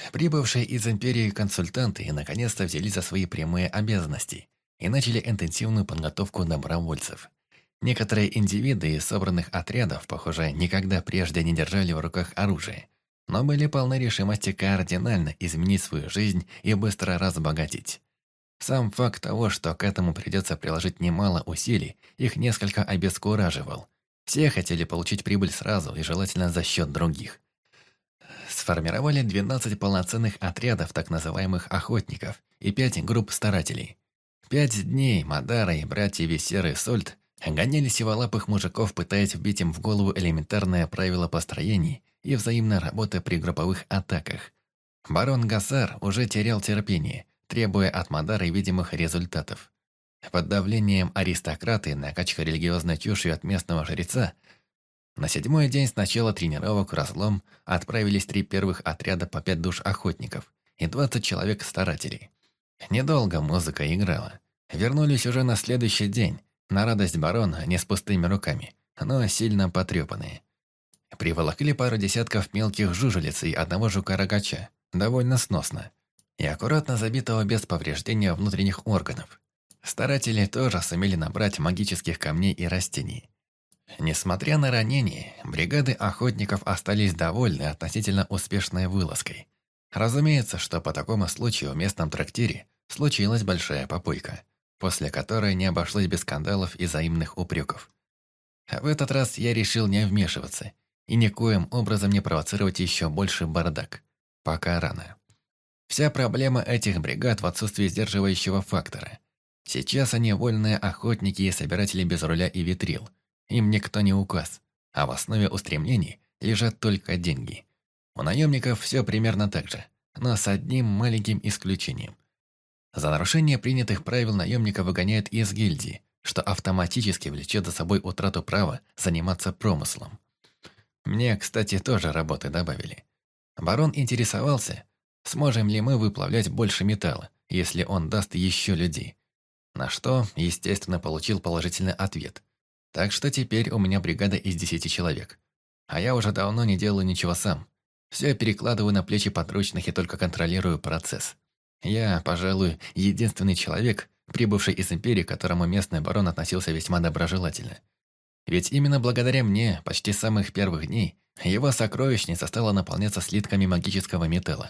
Прибывшие из Империи консультанты наконец-то взялись за свои прямые обязанности и начали интенсивную подготовку добровольцев. Некоторые индивиды из собранных отрядов, похоже, никогда прежде не держали в руках оружие, но были полны решимости кардинально изменить свою жизнь и быстро разбогатеть. Сам факт того, что к этому придется приложить немало усилий, их несколько обескураживал. Все хотели получить прибыль сразу и желательно за счет других. Сформировали 12 полноценных отрядов так называемых охотников и 5 групп старателей. 5 дней Мадара и братья Весеры и Сольт гоняли сиволапых мужиков, пытаясь вбить им в голову элементарное правило построений и взаимной работы при групповых атаках. Барон Гасар уже терял терпение, требуя от Мадары видимых результатов. Под давлением аристократа и накачка религиозной чушью от местного жреца на 7-й день с начала тренировок в разлом отправились 3 первых отряда по 5 душ охотников и 20 человек старателей. Недолго музыка играла. Вернулись уже на следующий день, на радость барона, не с пустыми руками, но сильно потрепанные. Приволокли пару десятков мелких жужелиц и одного жука-рогача, довольно сносно, и аккуратно забитого без повреждения внутренних органов. Старатели тоже сумели набрать магических камней и растений. Несмотря на ранения, бригады охотников остались довольны относительно успешной вылазкой. Разумеется, что по такому случаю в местном трактире случилась большая попойка, после которой не обошлось без скандалов и взаимных упреков. В этот раз я решил не вмешиваться и никоим образом не провоцировать еще больше бардак. Пока рано. Вся проблема этих бригад в отсутствии сдерживающего фактора. Сейчас они вольные охотники и собиратели без руля и ветрил. Им никто не указ, а в основе устремлений лежат только деньги. У наемников все примерно так же, но с одним маленьким исключением. За нарушение принятых правил наемника выгоняют из гильдии, что автоматически влечет за собой утрату права заниматься промыслом. Мне, кстати, тоже работы добавили. Барон интересовался, сможем ли мы выплавлять больше металла, если он даст еще людей. На что, естественно, получил положительный ответ. Так что теперь у меня бригада из 10 человек. А я уже давно не делаю ничего сам. Все перекладываю на плечи подручных и только контролирую процесс. Я, пожалуй, единственный человек, прибывший из Империи, к которому местный барон относился весьма доброжелательно. Ведь именно благодаря мне, почти с самых первых дней, его сокровищница стала наполняться слитками магического металла.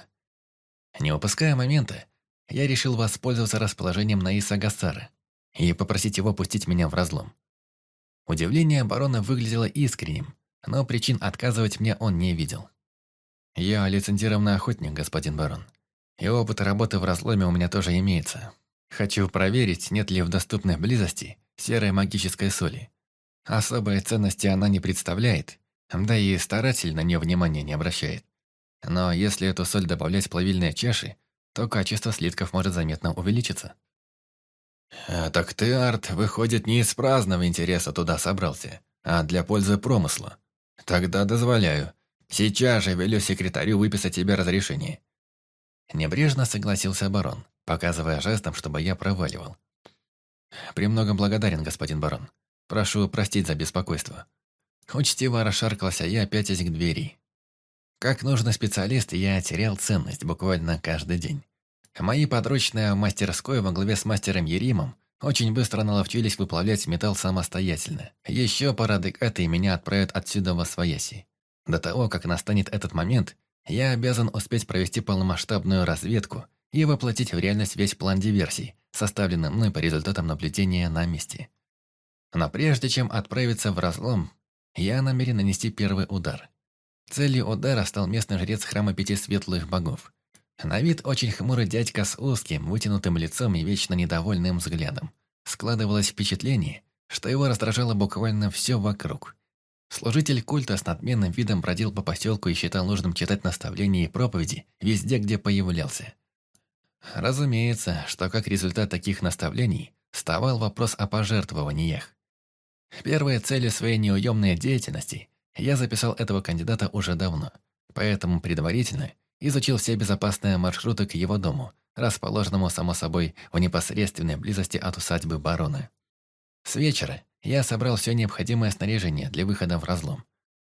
Не упуская момента, я решил воспользоваться расположением Наиса Гассара и попросить его пустить меня в разлом. Удивление барона выглядело искренним, но причин отказывать мне он не видел. «Я лицензированный охотник, господин барон, и опыт работы в разломе у меня тоже имеется. Хочу проверить, нет ли в доступной близости серой магической соли. Особой ценности она не представляет, да и старатель на нее внимания не обращает. Но если эту соль добавлять в плавильные чаши, то качество слитков может заметно увеличиться». «Так ты, Арт, выходит, не из праздного интереса туда собрался, а для пользы промысла. Тогда дозволяю. Сейчас же велю секретарю выписать тебе разрешение». Небрежно согласился барон, показывая жестом, чтобы я проваливал. «Премного благодарен, господин барон. Прошу простить за беспокойство». Учтиво расшаркался я, пятясь к двери. Как нужный специалист, я терял ценность буквально каждый день. Мои подручные в мастерской во главе с мастером Еримом очень быстро наловчились выплавлять металл самостоятельно. Еще пара декад и меня отправят отсюда во свояси. До того, как настанет этот момент, я обязан успеть провести полномасштабную разведку и воплотить в реальность весь план диверсий, составленный мной по результатам наблюдения на месте. Но прежде чем отправиться в разлом, я намерен нанести первый удар. Целью удара стал местный жрец храма 5 светлых богов. На вид очень хмурый дядька с узким, вытянутым лицом и вечно недовольным взглядом. Складывалось впечатление, что его раздражало буквально все вокруг. Служитель культа с надменным видом бродил по поселку и считал нужным читать наставления и проповеди везде, где появлялся. Разумеется, что как результат таких наставлений вставал вопрос о пожертвованиях. Первые цели своей неуемной деятельности я записал этого кандидата уже давно, поэтому предварительно изучил все безопасные маршруты к его дому, расположенному, само собой, в непосредственной близости от усадьбы барона. С вечера я собрал все необходимое снаряжение для выхода в разлом.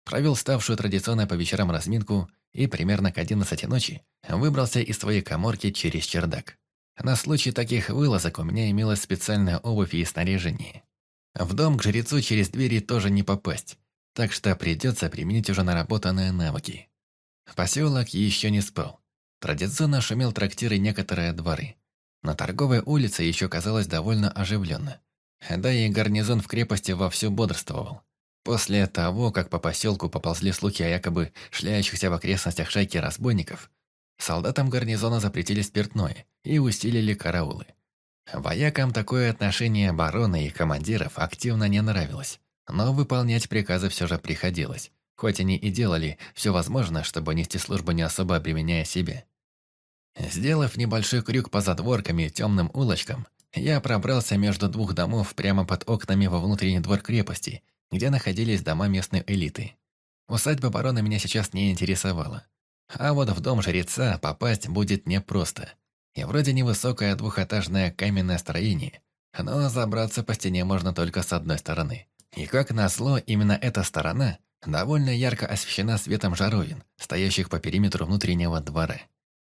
Провел ставшую традиционной по вечерам разминку и примерно к 11 ночи выбрался из своей каморки через чердак. На случай таких вылазок у меня имелась специальная обувь и снаряжение. В дом к жрецу через двери тоже не попасть, так что придется применить уже наработанные навыки. Поселок еще не спал. Традиционно шумел трактир и некоторые дворы. На торговой улице еще казалось довольно оживленно. Да и гарнизон в крепости вовсю бодрствовал. После того, как по поселку поползли слухи о якобы шляющихся в окрестностях шайки разбойников, солдатам гарнизона запретили спиртное и усилили караулы. Воякам такое отношение барона и командиров активно не нравилось, но выполнять приказы все же приходилось, хоть они и делали все возможное, чтобы нести службу не особо обременяя себя. Сделав небольшой крюк по задворкам и темным улочкам, я пробрался между двух домов прямо под окнами во внутренний двор крепости, где находились дома местной элиты. Усадьба барона меня сейчас не интересовала. А вот в дом жреца попасть будет непросто. И вроде невысокое двухэтажное каменное строение, но забраться по стене можно только с одной стороны. И как назло, именно эта сторона довольно ярко освещена светом жаровин, стоящих по периметру внутреннего двора.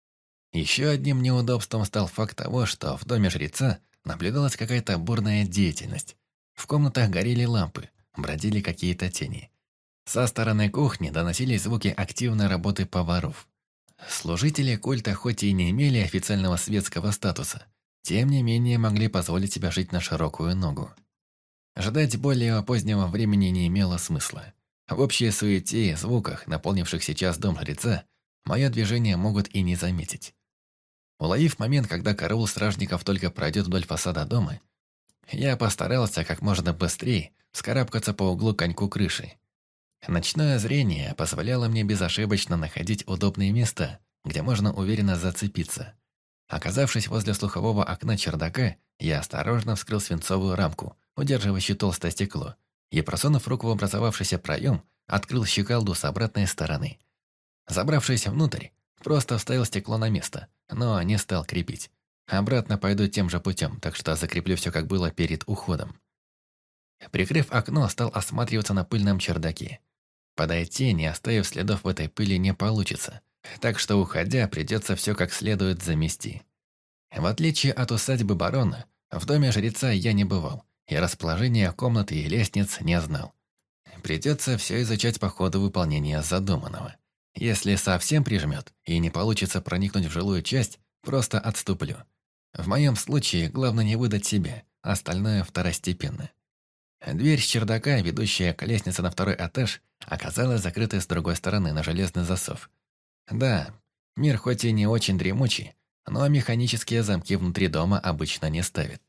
Еще одним неудобством стал факт того, что в доме жреца наблюдалась какая-то бурная деятельность. В комнатах горели лампы, бродили какие-то тени. Со стороны кухни доносились звуки активной работы поваров. Служители культа хоть и не имели официального светского статуса, тем не менее могли позволить себе жить на широкую ногу. Ждать более позднего времени не имело смысла. В общей суете и звуках, наполнивших сейчас дом жреца, мое движение могут и не заметить. Уловив момент, когда караул стражников только пройдет вдоль фасада дома, я постарался как можно быстрее вскарабкаться по углу коньку крыши. Ночное зрение позволяло мне безошибочно находить удобные места, где можно уверенно зацепиться. Оказавшись возле слухового окна чердака, я осторожно вскрыл свинцовую рамку, удерживающую толстое стекло, и, просунув руку в образовавшийся проем, открыл щеколду с обратной стороны. Забравшись внутрь, просто вставил стекло на место, но не стал крепить. Обратно пойду тем же путем, так что закреплю все как было перед уходом. Прикрыв окно, стал осматриваться на пыльном чердаке. Подойти, не оставив следов в этой пыли, не получится, так что, уходя, придется все как следует замести. В отличие от усадьбы барона, в доме жреца я не бывал, и расположение комнаты и лестниц не знал. Придется все изучать по ходу выполнения задуманного. Если совсем прижмет и не получится проникнуть в жилую часть, просто отступлю. В моем случае главное не выдать себя, остальное второстепенно. Дверь с чердака, ведущая к лестнице на второй этаж, оказалась закрытой с другой стороны на железный засов. Да, мир хоть и не очень дремучий, но механические замки внутри дома обычно не ставят.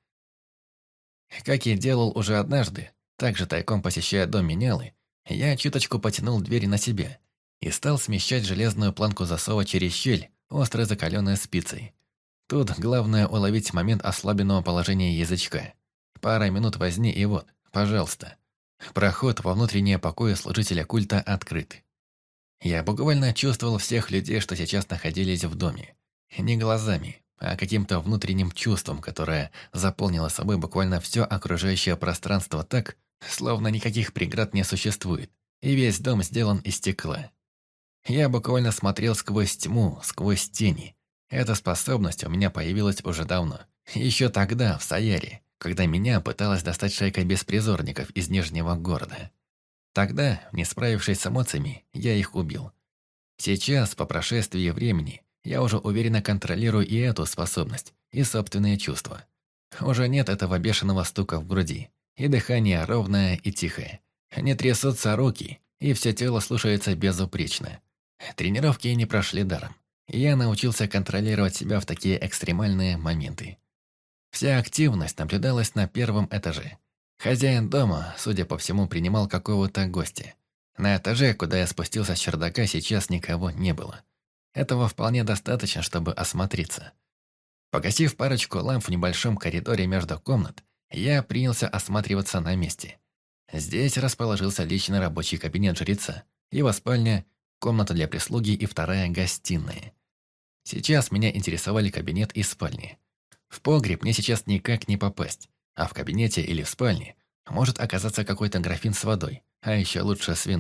Как и делал уже однажды, также тайком посещая дом менялы, я чуточку потянул дверь на себя и стал смещать железную планку засова через щель, остро закаленной спицей. Тут главное уловить момент ослабленного положения язычка. Пара минут возни и вот, пожалуйста. Проход во внутренние покои служителя культа открыт. Я буквально чувствовал всех людей, что сейчас находились в доме. Не глазами, а каким-то внутренним чувством, которое заполнило собой буквально все окружающее пространство так, словно никаких преград не существует, и весь дом сделан из стекла. Я буквально смотрел сквозь тьму, сквозь тени. Эта способность у меня появилась уже давно. Еще тогда, в Саяре, когда меня пыталась достать шайка беспризорников из Нижнего города. Тогда, не справившись с эмоциями, я их убил. Сейчас, по прошествии времени, я уже уверенно контролирую и эту способность, и собственные чувства. Уже нет этого бешеного стука в груди, и дыхание ровное и тихое. Не трясутся руки, и все тело слушается безупречно. Тренировки не прошли даром. Я научился контролировать себя в такие экстремальные моменты. Вся активность наблюдалась на первом этаже. Хозяин дома, судя по всему, принимал какого-то гостя. На этаже, куда я спустился с чердака, сейчас никого не было. Этого вполне достаточно, чтобы осмотреться. Погасив парочку ламп в небольшом коридоре между комнат, я принялся осматриваться на месте. Здесь расположился личный рабочий кабинет жреца, его спальня, комната для прислуги и вторая гостиная. Сейчас меня интересовали кабинет и спальни. В погреб мне сейчас никак не попасть, а в кабинете или в спальне может оказаться какой-то графин с водой, а еще лучше с вином.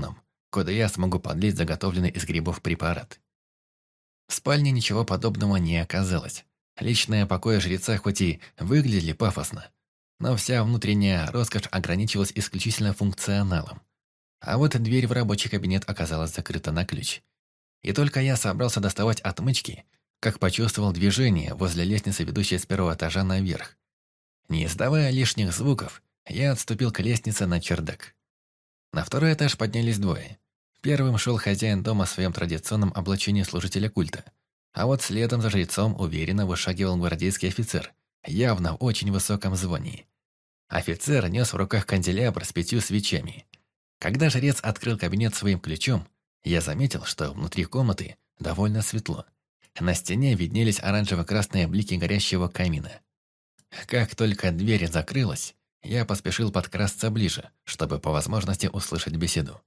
куда я смогу подлить заготовленный из грибов препарат. В спальне ничего подобного не оказалось. Личные покои жреца хоть и выглядели пафосно, но вся внутренняя роскошь ограничивалась исключительно функционалом. А вот дверь в рабочий кабинет оказалась закрыта на ключ. И только я собрался доставать отмычки, как почувствовал движение возле лестницы, ведущей с первого этажа наверх. Не издавая лишних звуков, я отступил к лестнице на чердак. На второй этаж поднялись двое. Первым шел хозяин дома в своем традиционном облачении служителя культа, а вот следом за жрецом уверенно вышагивал гвардейский офицер, явно в очень высоком звании. Офицер нес в руках канделябр с 5 свечами. Когда жрец открыл кабинет своим ключом, я заметил, что внутри комнаты довольно светло. На стене виднелись оранжево-красные блики горящего камина. Как только дверь закрылась, я поспешил подкрасться ближе, чтобы по возможности услышать беседу.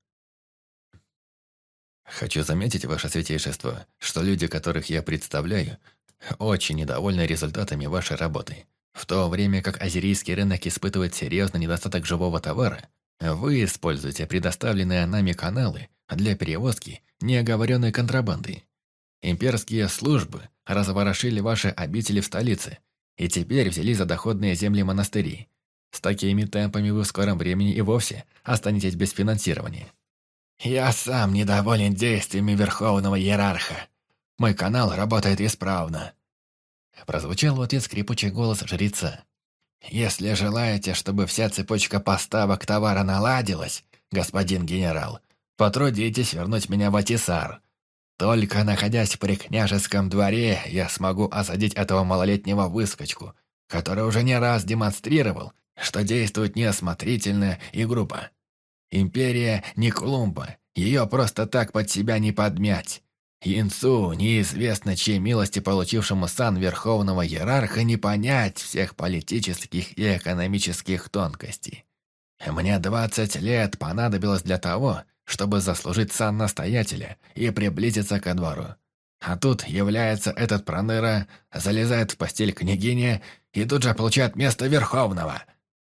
«Хочу заметить, ваше святейшество, что люди, которых я представляю, очень недовольны результатами вашей работы. В то время как азерийский рынок испытывает серьезный недостаток живого товара, вы используете предоставленные нами каналы для перевозки неоговоренной контрабанды. Имперские службы разворошили ваши обители в столице и теперь взяли за доходные земли монастырей. С такими темпами вы в скором времени и вовсе останетесь без финансирования». «Я сам недоволен действиями Верховного Иерарха. Мой канал работает исправно», — прозвучал в ответ скрипучий голос жреца. «Если желаете, чтобы вся цепочка поставок товара наладилась, господин генерал, потрудитесь вернуть меня в Атисар. Только находясь при княжеском дворе, я смогу осадить этого малолетнего выскочку, который уже не раз демонстрировал, что действует неосмотрительно и грубо. Империя не Колумба, ее просто так под себя не подмять. Янцу, неизвестно чьей милости получившему сан Верховного Иерарха, не понять всех политических и экономических тонкостей. Мне 20 лет понадобилось для того, чтобы заслужить сан настоятеля и приблизиться ко двору. А тут является этот проныра, залезает в постель княгини и тут же получает место Верховного.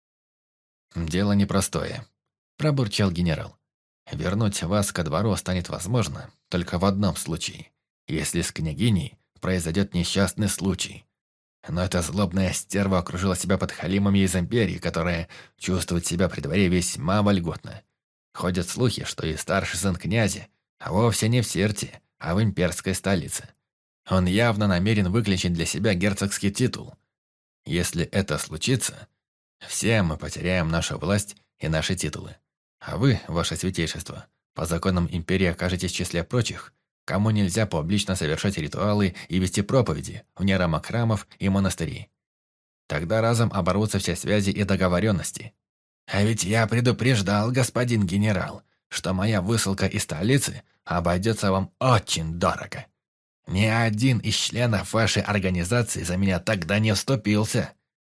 «Дело непростое», – пробурчал генерал. «Вернуть вас ко двору станет возможно только в одном случае, если с княгиней произойдет несчастный случай. Но эта злобная стерва окружила себя подхалимами из империи, которая чувствует себя при дворе весьма вольготно. Ходят слухи, что и старший сын князя, а вовсе не в Сирте, а в имперской столице. Он явно намерен выключить для себя герцогский титул. Если это случится, все мы потеряем нашу власть и наши титулы. А вы, ваше святейшество, по законам империи окажетесь в числе прочих, кому нельзя публично совершать ритуалы и вести проповеди вне рамок храмов и монастырей. Тогда разом оборвутся все связи и договоренности. А ведь я предупреждал, господин генерал, что моя высылка из столицы обойдется вам очень дорого. Ни один из членов вашей организации за меня тогда не вступился.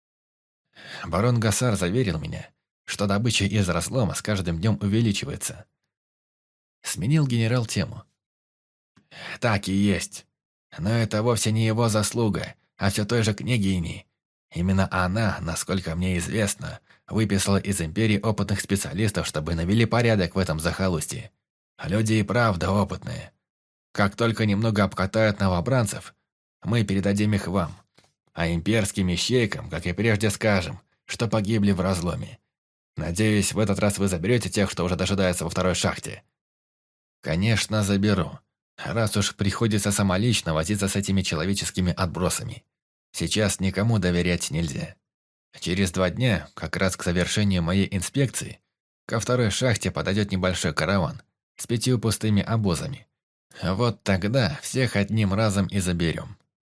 Барон Гасар заверил меня, что добыча из разлома с каждым днем увеличивается. Сменил генерал тему. Так и есть. Но это вовсе не его заслуга, а все той же княгини. Именно она, насколько мне известно, выписала из империи опытных специалистов, чтобы навели порядок в этом захолустье. Люди и правда опытные. Как только немного обкатают новобранцев, мы передадим их вам. А имперским ищейкам, как и прежде, скажем, что погибли в разломе. Надеюсь, в этот раз вы заберете тех, что уже дожидаются во второй шахте. Конечно, заберу. Раз уж приходится самолично возиться с этими человеческими отбросами. Сейчас никому доверять нельзя. Через 2 дня, как раз к завершению моей инспекции, ко второй шахте подойдет небольшой караван с 5 пустыми обозами. Вот тогда всех одним разом и заберем.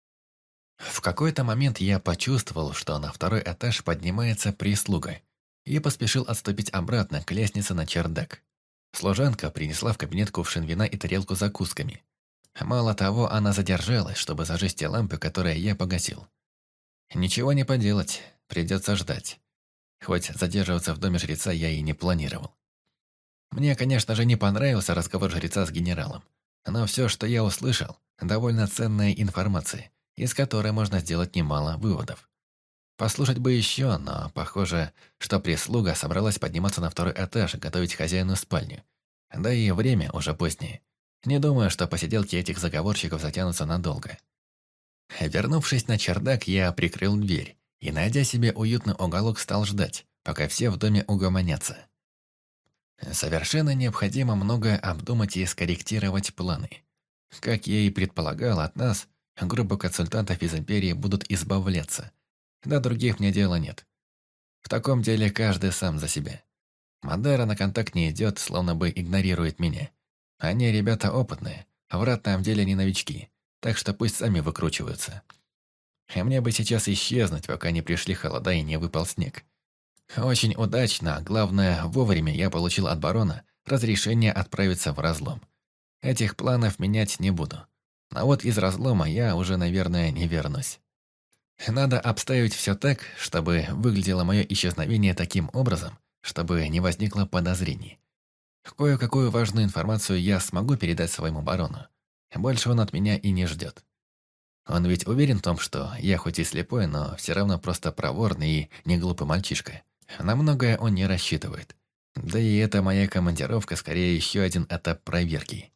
В какой-то момент я почувствовал, что на второй этаж поднимается прислуга, и поспешил отступить обратно к лестнице на чердак. Служанка принесла в кабинет кувшин вина и тарелку с закусками. Мало того, она задержалась, чтобы зажечь те лампы, которые я погасил. Ничего не поделать, придется ждать. Хоть задерживаться в доме жреца я и не планировал. Мне, конечно же, не понравился разговор жреца с генералом, но все, что я услышал, довольно ценная информация, из которой можно сделать немало выводов. Послушать бы еще, но похоже, что прислуга собралась подниматься на второй этаж и готовить хозяину спальню. Да и время уже позднее. Не думаю, что посиделки этих заговорщиков затянутся надолго. Вернувшись на чердак, я прикрыл дверь и, найдя себе уютный уголок, стал ждать, пока все в доме угомонятся. Совершенно необходимо многое обдумать и скорректировать планы. Как я и предполагал, от нас, группы консультантов из Империи, будут избавляться. До других мне дела нет. В таком деле каждый сам за себя. Мадера на контакт не идет, словно бы игнорирует меня. Они ребята опытные, а в ратном деле не новички, так что пусть сами выкручиваются. И мне бы сейчас исчезнуть, пока не пришли холода и не выпал снег. Очень удачно, а главное, вовремя я получил от барона разрешение отправиться в разлом. Этих планов менять не буду. А вот из разлома я уже, наверное, не вернусь. Надо обставить все так, чтобы выглядело мое исчезновение таким образом, чтобы не возникло подозрений. Кое-какую важную информацию я смогу передать своему барону. Больше он от меня и не ждет. Он ведь уверен в том, что я хоть и слепой, но все равно просто проворный и неглупый мальчишка. На многое он не рассчитывает. Да и эта моя командировка скорее еще один этап проверки.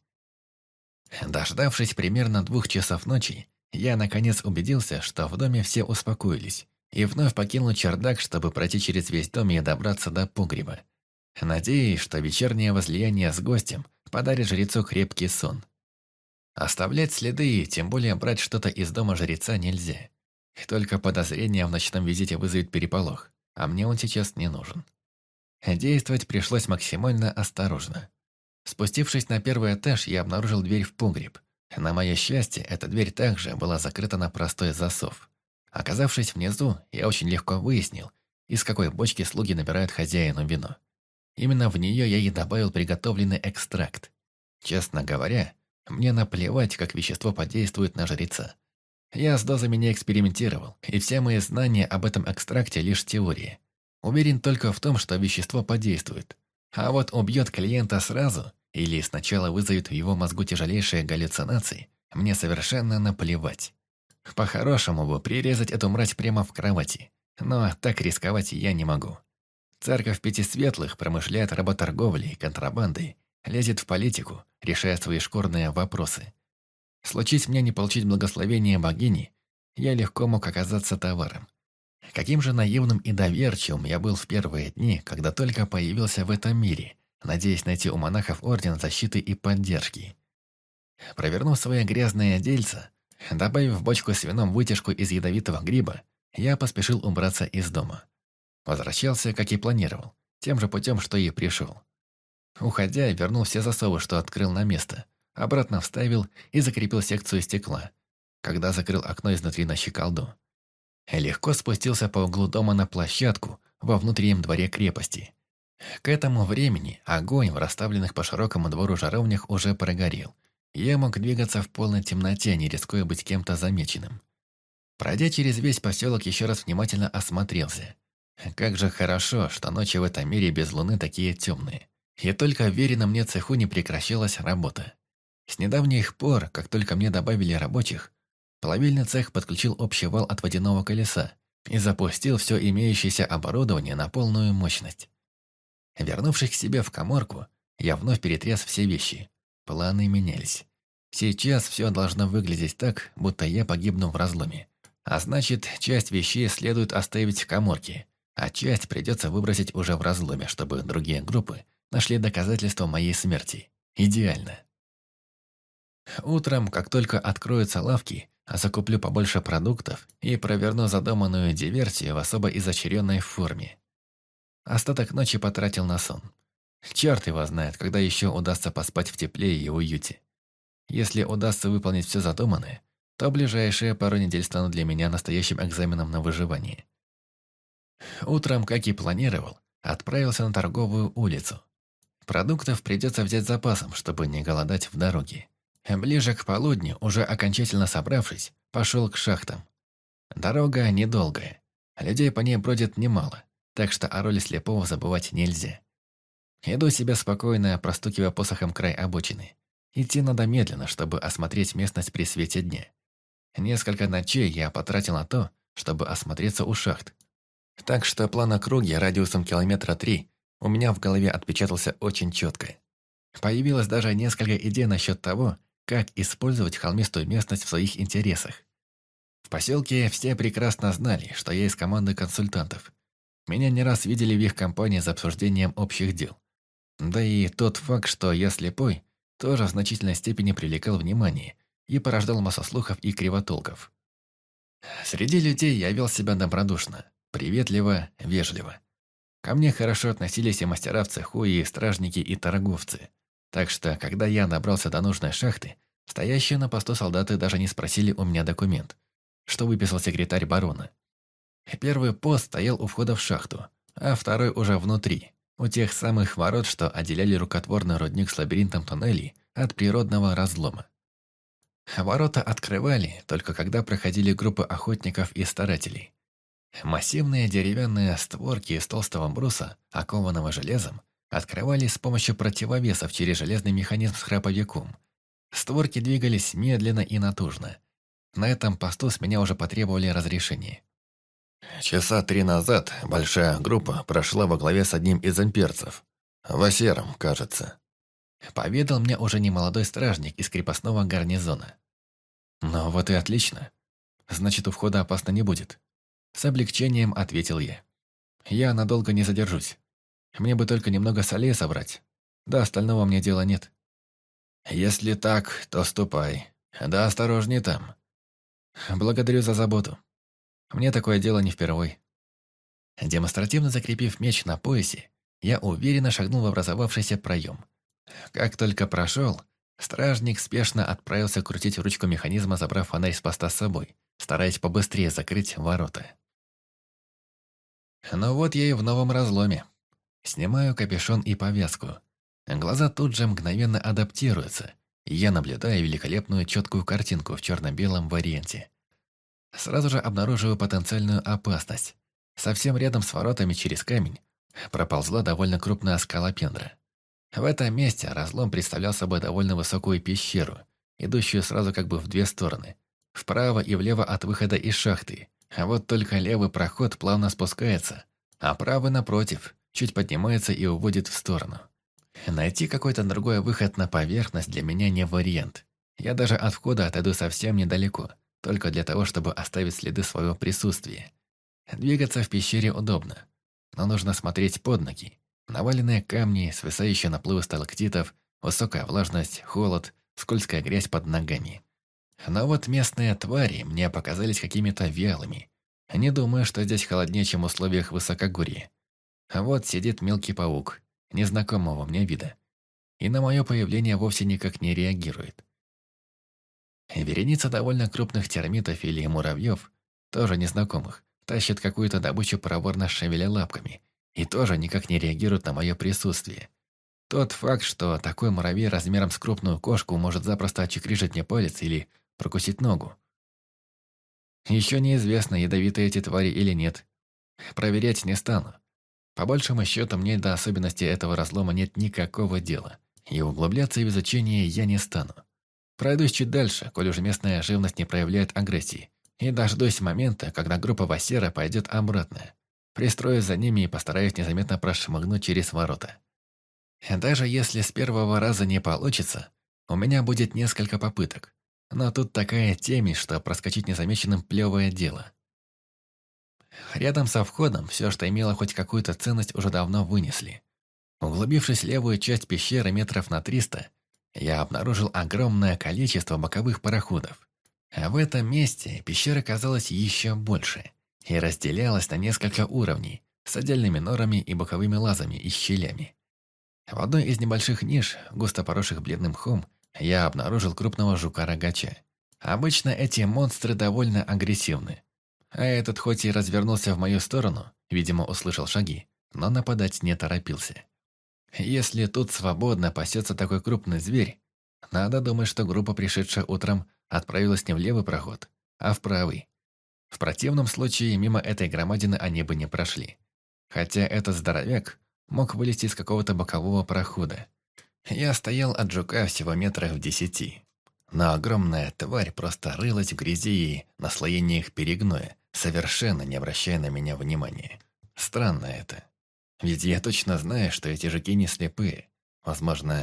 Дождавшись примерно 2 часов ночи, я наконец убедился, что в доме все успокоились, и вновь покинул чердак, чтобы пройти через весь дом и добраться до погреба. Надеюсь, что вечернее возлияние с гостем подарит жрецу крепкий сон. Оставлять следы, тем более брать что-то из дома жреца, нельзя. Только подозрение в ночном визите вызовет переполох, а мне он сейчас не нужен. Действовать пришлось максимально осторожно. Спустившись на 1-й этаж, я обнаружил дверь в погреб. На мое счастье, эта дверь также была закрыта на простой засов. Оказавшись внизу, я очень легко выяснил, из какой бочки слуги набирают хозяину вино. Именно в нее я и добавил приготовленный экстракт. Честно говоря, мне наплевать, как вещество подействует на жреца. Я с дозами не экспериментировал, и все мои знания об этом экстракте лишь теория. Уверен только в том, что вещество подействует. А вот убьет клиента сразу или сначала вызовет в его мозгу тяжелейшие галлюцинации, мне совершенно наплевать. По-хорошему бы прирезать эту мразь прямо в кровати, но так рисковать я не могу. Церковь Пяти Светлых промышляет работорговлей, контрабандой, лезет в политику, решая свои шкурные вопросы. Случись мне не получить благословение богини, я легко мог оказаться товаром. Каким же наивным и доверчивым я был в первые дни, когда только появился в этом мире, надеясь найти у монахов орден защиты и поддержки. Провернув свои грязные дельца, добавив в бочку с вином вытяжку из ядовитого гриба, я поспешил убраться из дома. Возвращался, как и планировал, тем же путем, что и пришел. Уходя, вернул все засовы, что открыл на место, обратно вставил и закрепил секцию стекла, когда закрыл окно изнутри на щеколду. Легко спустился по углу дома на площадку во внутреннем дворе крепости. К этому времени огонь в расставленных по широкому двору жаровнях уже прогорел. Я мог двигаться в полной темноте, не рискуя быть кем-то замеченным. Пройдя через весь поселок, еще раз внимательно осмотрелся. Как же хорошо, что ночи в этом мире без луны такие темные. И только в веренном мне цеху не прекращалась работа. С недавних пор, как только мне добавили рабочих, плавильный цех подключил общий вал от водяного колеса и запустил все имеющееся оборудование на полную мощность. Вернувшись к себе в каморку, я вновь перетряс все вещи. Планы менялись. Сейчас все должно выглядеть так, будто я погибну в разломе. А значит, часть вещей следует оставить в каморке, а часть придется выбросить уже в разломе, чтобы другие группы нашли доказательства моей смерти. Идеально. Утром, как только откроются лавки, закуплю побольше продуктов и проверну задуманную диверсию в особо изощренной форме. Остаток ночи потратил на сон. Черт его знает, когда еще удастся поспать в тепле и уюте. Если удастся выполнить все задуманное, то ближайшие пару недель станут для меня настоящим экзаменом на выживание. Утром, как и планировал, отправился на торговую улицу. Продуктов придется взять запасом, чтобы не голодать в дороге. Ближе к полудню, уже окончательно собравшись, пошел к шахтам. Дорога недолгая, людей по ней бродит немало, так что о роли слепого забывать нельзя. Иду себе спокойно, простукивая посохом край обочины. Идти надо медленно, чтобы осмотреть местность при свете дня. Несколько ночей я потратил на то, чтобы осмотреться у шахт. Так что план округи радиусом километра 3 у меня в голове отпечатался очень четко. Появилось даже несколько идей насчет того, как использовать холмистую местность в своих интересах. В поселке все прекрасно знали, что я из команды консультантов. Меня не раз видели в их компании за обсуждением общих дел. Да и тот факт, что я слепой, тоже в значительной степени привлекал внимание и порождал массу слухов и кривотолков. Среди людей я вел себя добродушно, приветливо, вежливо. Ко мне хорошо относились и мастера в цеху, и стражники, и торговцы. Так что, когда я добрался до нужной шахты, стоящие на посту солдаты даже не спросили у меня документ, что выписал секретарь барона. Первый пост стоял у входа в шахту, а второй уже внутри, у тех самых ворот, что отделяли рукотворный рудник с лабиринтом туннелей от природного разлома. Ворота открывали, только когда проходили группы охотников и старателей. Массивные деревянные створки из толстого бруса, окованного железом, открывались с помощью противовесов через железный механизм с храповиком. Створки двигались медленно и натужно. На этом посту с меня уже потребовали разрешения. Часа 3 назад большая группа прошла во главе с одним из имперцев. Васером, кажется. Поведал мне уже немолодой стражник из крепостного гарнизона. Ну вот и отлично. Значит, у входа опасно не будет. С облегчением ответил я. Я надолго не задержусь. Мне бы только немного солей собрать. До остального мне дела нет. Если так, то ступай. Да осторожней там. Благодарю за заботу. Мне такое дело не впервой. Демонстративно закрепив меч на поясе, я уверенно шагнул в образовавшийся проем. Как только прошел, стражник спешно отправился крутить ручку механизма, забрав фонарь с поста с собой, стараясь побыстрее закрыть ворота. Ну вот я и в новом разломе. Снимаю капюшон и повязку. Глаза тут же мгновенно адаптируются, и я наблюдаю великолепную четкую картинку в черно-белом варианте. Сразу же обнаруживаю потенциальную опасность. Совсем рядом с воротами через камень проползла довольно крупная скалопендра. В этом месте разлом представлял собой довольно высокую пещеру, идущую сразу как бы в две стороны, вправо и влево от выхода из шахты. А вот только левый проход плавно спускается, а правый, напротив, чуть поднимается и уводит в сторону. Найти какой-то другой выход на поверхность для меня не вариант. Я даже от входа отойду совсем недалеко, только для того, чтобы оставить следы своего присутствия. Двигаться в пещере удобно, но нужно смотреть под ноги. Наваленные камни, свисающие наплывы сталактитов, высокая влажность, холод, скользкая грязь под ногами. Но вот местные твари мне показались какими-то вялыми. Не думаю, что здесь холоднее, чем в условиях высокогорья. А вот сидит мелкий паук, незнакомого мне вида. И на мое появление вовсе никак не реагирует. Вереница довольно крупных термитов или муравьев, тоже незнакомых, тащит какую-то добычу, проворно шевеля лапками, и тоже никак не реагируют на мое присутствие. Тот факт, что такой муравей размером с крупную кошку может запросто очекрижить мне палец или прокусить ногу. Еще неизвестно, ядовитые эти твари или нет. Проверять не стану. По большему счету, мне до особенностей этого разлома нет никакого дела, и углубляться в изучение я не стану. Пройдусь чуть дальше, коль уже местная живность не проявляет агрессии, и дождусь момента, когда группа Васера пойдет обратно. Пристроюсь за ними и постараюсь незаметно прошмыгнуть через ворота. Даже если с первого раза не получится, у меня будет несколько попыток. Но тут такая темень, что проскочить незамеченным плевое дело. Рядом со входом все, что имело хоть какую-то ценность, уже давно вынесли. Углубившись в левую часть пещеры метров на 300, я обнаружил огромное количество боковых проходов. А в этом месте пещера казалась еще больше и разделялась на несколько уровней с отдельными норами и боковыми лазами и щелями. В одной из небольших ниш, густо поросших бледным мхом, я обнаружил крупного жука-рогача. Обычно эти монстры довольно агрессивны. А этот хоть и развернулся в мою сторону, видимо, услышал шаги, но нападать не торопился. Если тут свободно пасется такой крупный зверь, надо думать, что группа, пришедшая утром, отправилась не в левый проход, а в правый. В противном случае мимо этой громадины они бы не прошли. Хотя этот здоровяк мог вылезти из какого-то бокового прохода. Я стоял от жука всего метрах в 10. Но огромная тварь просто рылась в грязи и наслоениях перегноя, совершенно не обращая на меня внимания. Странно это. Ведь я точно знаю, что эти жуки не слепые. Возможно,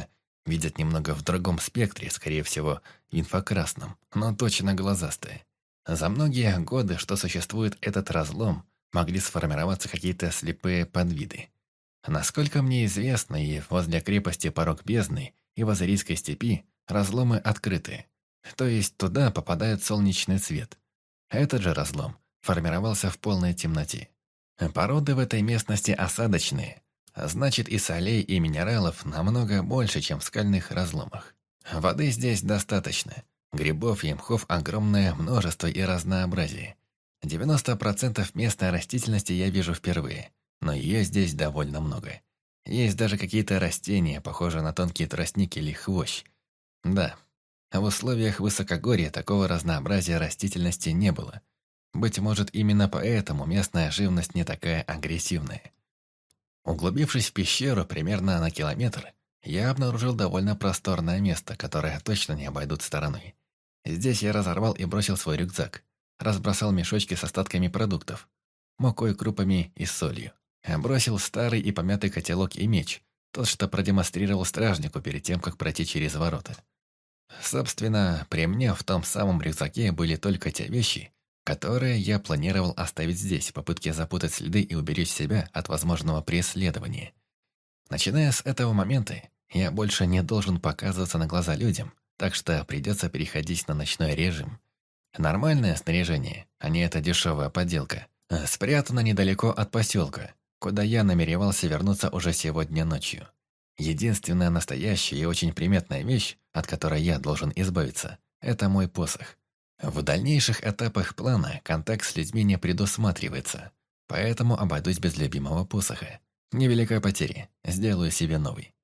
видят немного в другом спектре, скорее всего, инфракрасном, но точно глазастые. За многие годы, что существует этот разлом, могли сформироваться какие-то слепые подвиды. Насколько мне известно, и возле крепости Порог Бездны, и в Азерийской степи разломы открыты, то есть туда попадает солнечный свет. Этот же разлом формировался в полной темноте. Породы в этой местности осадочные, а значит и солей, и минералов намного больше, чем в скальных разломах. Воды здесь достаточно, грибов и мхов огромное множество и разнообразие. 90% местной растительности я вижу впервые, но ее здесь довольно много. Есть даже какие-то растения, похожие на тонкий тростник или хвощ. Да, в условиях высокогорья такого разнообразия растительности не было. Быть может, именно поэтому местная живность не такая агрессивная. Углубившись в пещеру примерно на километр, я обнаружил довольно просторное место, которое точно не обойдут стороной. Здесь я разорвал и бросил свой рюкзак. Разбросал мешочки с остатками продуктов, мукой, крупами и солью. Бросил старый и помятый котелок и меч, тот, что продемонстрировал стражнику перед тем, как пройти через ворота. Собственно, при мне в том самом рюкзаке были только те вещи, которые я планировал оставить здесь в попытке запутать следы и уберечь себя от возможного преследования. Начиная с этого момента, я больше не должен показываться на глаза людям, так что придется переходить на ночной режим. Нормальное снаряжение, а не эта дешевая подделка, спрятано недалеко от поселка, куда я намеревался вернуться уже сегодня ночью. Единственная настоящая и очень приметная вещь, от которой я должен избавиться, это мой посох. В дальнейших этапах плана контакт с людьми не предусматривается, поэтому обойдусь без любимого посоха. Невелика потеря, сделаю себе новый.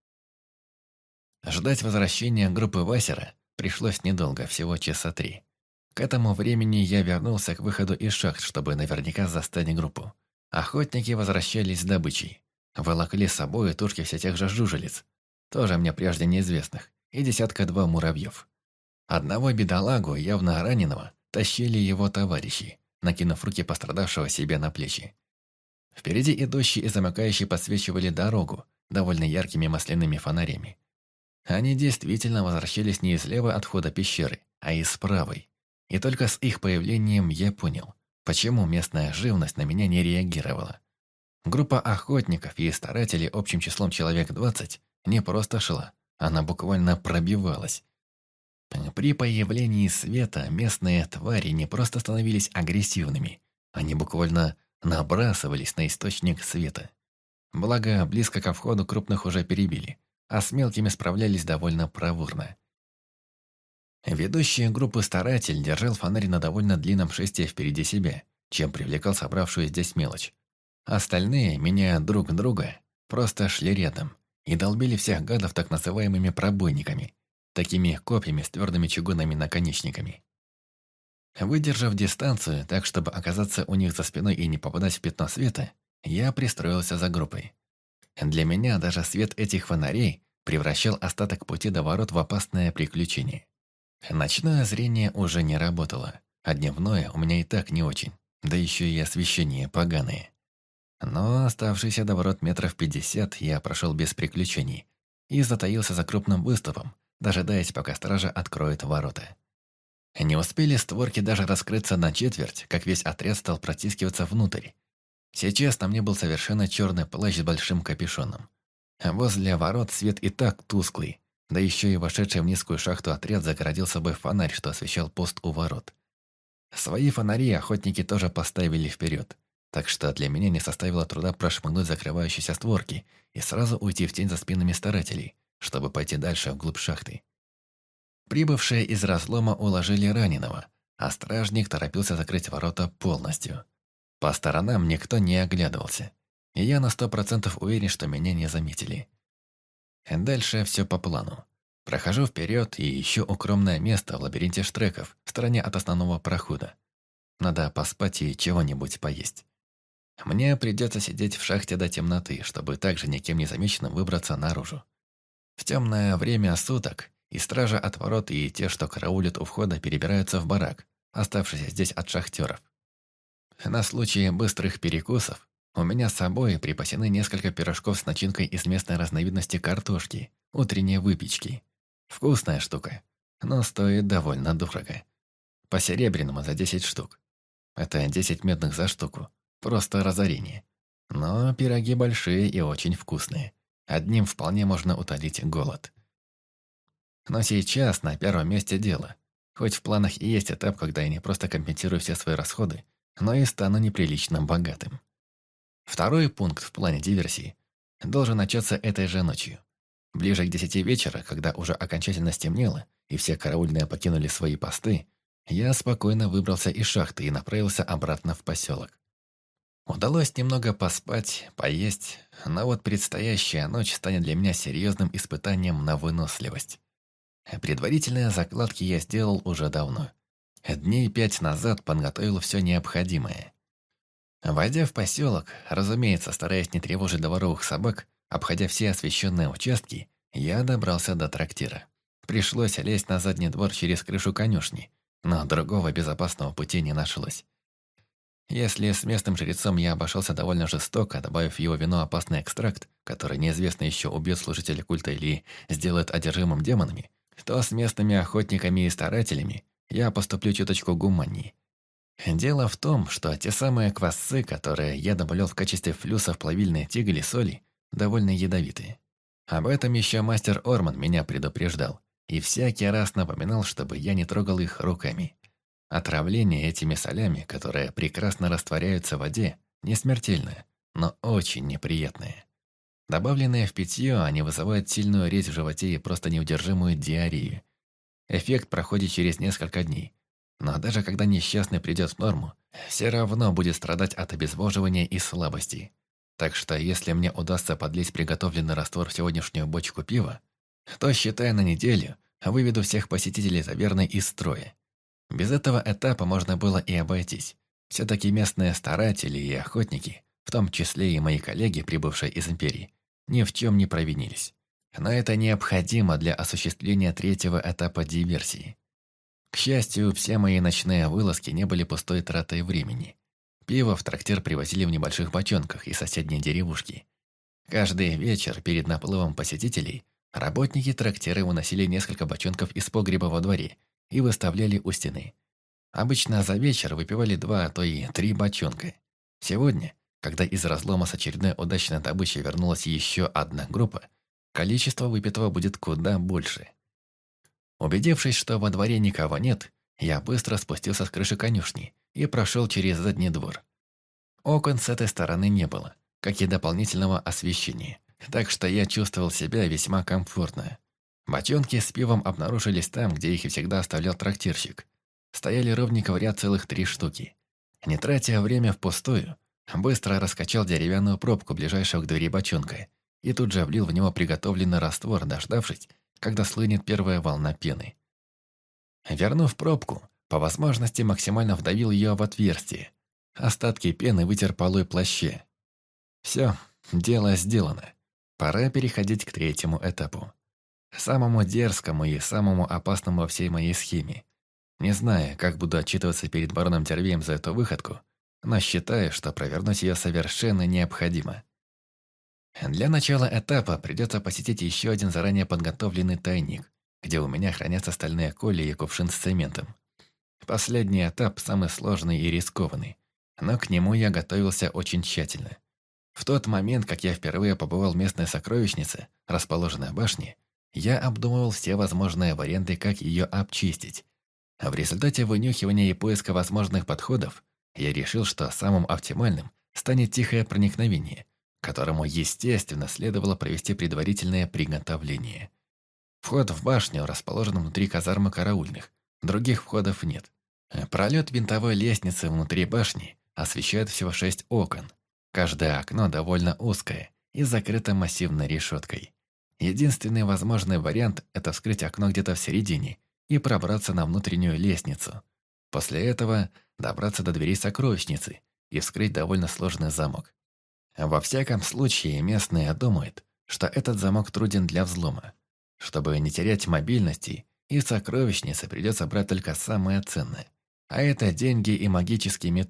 Ждать возвращения группы Васера пришлось недолго, всего часа 3. К этому времени я вернулся к выходу из шахт, чтобы наверняка застать группу. Охотники возвращались с добычей. Волокли с собой тушки все тех же жужелиц, тоже мне прежде неизвестных, и 1-2 муравьев. Одного бедолагу, явно раненого, тащили его товарищи, накинув руки пострадавшего себе на плечи. Впереди идущие и замыкающие подсвечивали дорогу довольно яркими масляными фонарями. Они действительно возвращались не слева от входа пещеры, а из правой. И только с их появлением я понял, почему местная живность на меня не реагировала. Группа охотников и старателей общим числом человек 20 не просто шла, она буквально пробивалась. При появлении света местные твари не просто становились агрессивными, они буквально набрасывались на источник света. Благо, близко ко входу крупных уже перебили, а с мелкими справлялись довольно проворно. Ведущий группы старатель держал фонарь на довольно длинном шесте впереди себя, чем привлекал собравшую здесь мелочь. Остальные, меняя друг друга, просто шли рядом и долбили всех гадов так называемыми пробойниками, такими копьями с твердыми чугунными наконечниками. Выдержав дистанцию так, чтобы оказаться у них за спиной и не попадать в пятно света, я пристроился за группой. Для меня даже свет этих фонарей превращал остаток пути до ворот в опасное приключение. Ночное зрение уже не работало, а дневное у меня и так не очень, да еще и освещение поганое. Но оставшиеся до ворот метров 50 я прошел без приключений и затаился за крупным выступом, дожидаясь, пока стража откроет ворота. Не успели створки даже раскрыться на четверть, как весь отряд стал протискиваться внутрь. Сейчас на мне был совершенно черный плащ с большим капюшоном. Возле ворот свет и так тусклый, да еще и вошедший в низкую шахту отряд загородил собой фонарь, что освещал пост у ворот. Свои фонари охотники тоже поставили вперед, так что для меня не составило труда прошмыгнуть закрывающиеся створки и сразу уйти в тень за спинами старателей, чтобы пойти дальше вглубь шахты. Прибывшие из разлома уложили раненого, а стражник торопился закрыть ворота полностью. По сторонам никто не оглядывался, и я на 100% уверен, что меня не заметили. Дальше все по плану. Прохожу вперед и ищу укромное место в лабиринте штреков в стороне от основного прохода. Надо поспать и чего-нибудь поесть. Мне придется сидеть в шахте до темноты, чтобы также никем не замеченным выбраться наружу. В темное время суток и стража от ворот, и те, что караулят у входа, перебираются в барак, оставшийся здесь от шахтеров. На случай быстрых перекусов У меня с собой припасены несколько пирожков с начинкой из местной разновидности картошки, утренней выпечки. Вкусная штука, но стоит довольно дорого. По серебряному за 10 штук. Это 10 медных за штуку. Просто разорение. Но пироги большие и очень вкусные. Одним вполне можно утолить голод. Но сейчас на первом месте дело. Хоть в планах и есть этап, когда я не просто компенсирую все свои расходы, но и стану неприлично богатым. Второй пункт в плане диверсии должен начаться этой же ночью. Ближе к 10 вечера, когда уже окончательно стемнело, и все караульные покинули свои посты, я спокойно выбрался из шахты и направился обратно в поселок. Удалось немного поспать, поесть, но вот предстоящая ночь станет для меня серьезным испытанием на выносливость. Предварительные закладки я сделал уже давно. Дней 5 назад подготовил все необходимое. Войдя в поселок, разумеется, стараясь не тревожить дворовых собак, обходя все освещенные участки, я добрался до трактира. Пришлось лезть на задний двор через крышу конюшни, но другого безопасного пути не нашлось. Если с местным жрецом я обошелся довольно жестоко, добавив в его вино опасный экстракт, который неизвестно еще убьет служителя культа или сделает одержимым демонами, то с местными охотниками и старателями я поступлю чуточку гуманней. Дело в том, что те самые квасцы, которые я добавлял в качестве флюса в плавильные тигли соли, довольно ядовитые. Об этом еще мастер Орман меня предупреждал, и всякий раз напоминал, чтобы я не трогал их руками. Отравление этими солями, которые прекрасно растворяются в воде, не смертельное, но очень неприятное. Добавленные в питье, они вызывают сильную резь в животе и просто неудержимую диарею. Эффект проходит через несколько дней. Но даже когда несчастный придет в норму, все равно будет страдать от обезвоживания и слабости. Так что если мне удастся подлить приготовленный раствор в сегодняшнюю бочку пива, то, считая на неделю, выведу всех посетителей таверны из строя. Без этого этапа можно было и обойтись. Все-таки местные старатели и охотники, в том числе и мои коллеги, прибывшие из Империи, ни в чем не провинились. Но это необходимо для осуществления третьего этапа диверсии. К счастью, все мои ночные вылазки не были пустой тратой времени. Пиво в трактир привозили в небольших бочонках из соседней деревушки. Каждый вечер перед наплывом посетителей работники трактира выносили несколько бочонков из погреба во дворе и выставляли у стены. Обычно за вечер выпивали 2, а то и 3 бочонка. Сегодня, когда из разлома с очередной удачной добычей вернулась еще одна группа, количество выпитого будет куда больше. Убедившись, что во дворе никого нет, я быстро спустился с крыши конюшни и прошел через задний двор. Окон с этой стороны не было, как и дополнительного освещения, так что я чувствовал себя весьма комфортно. Бочонки с пивом обнаружились там, где их и всегда оставлял трактирщик. Стояли ровненько в ряд целых 3 штуки. Не тратя время впустую, быстро раскачал деревянную пробку ближайшего к двери бочонка и тут же влил в него приготовленный раствор, дождавшись, когда слынет первая волна пены. Вернув пробку, по возможности максимально вдавил ее в отверстие. Остатки пены вытер полой плаще. Все, дело сделано. Пора переходить к третьему этапу. Самому дерзкому и самому опасному во всей моей схеме. Не знаю, как буду отчитываться перед бароном Тервеем за эту выходку, но считаю, что провернуть ее совершенно необходимо. Для начала этапа придется посетить еще один заранее подготовленный тайник, где у меня хранятся стальные коли и кувшин с цементом. Последний этап самый сложный и рискованный, но к нему я готовился очень тщательно. В тот момент, как я впервые побывал в местной сокровищнице, расположенной в башне, я обдумывал все возможные варианты, как ее обчистить. А в результате вынюхивания и поиска возможных подходов я решил, что самым оптимальным станет тихое проникновение, к которому, естественно, следовало провести предварительное приготовление. Вход в башню расположен внутри казармы караульных, других входов нет. Пролет винтовой лестницы внутри башни освещает всего 6 окон. Каждое окно довольно узкое и закрыто массивной решеткой. Единственный возможный вариант – это вскрыть окно где-то в середине и пробраться на внутреннюю лестницу. После этого добраться до двери сокровищницы и вскрыть довольно сложный замок. Во всяком случае, местные думают, что этот замок труден для взлома. Чтобы не терять мобильности, из сокровищницы придется брать только самое ценное. А это деньги и магический металл.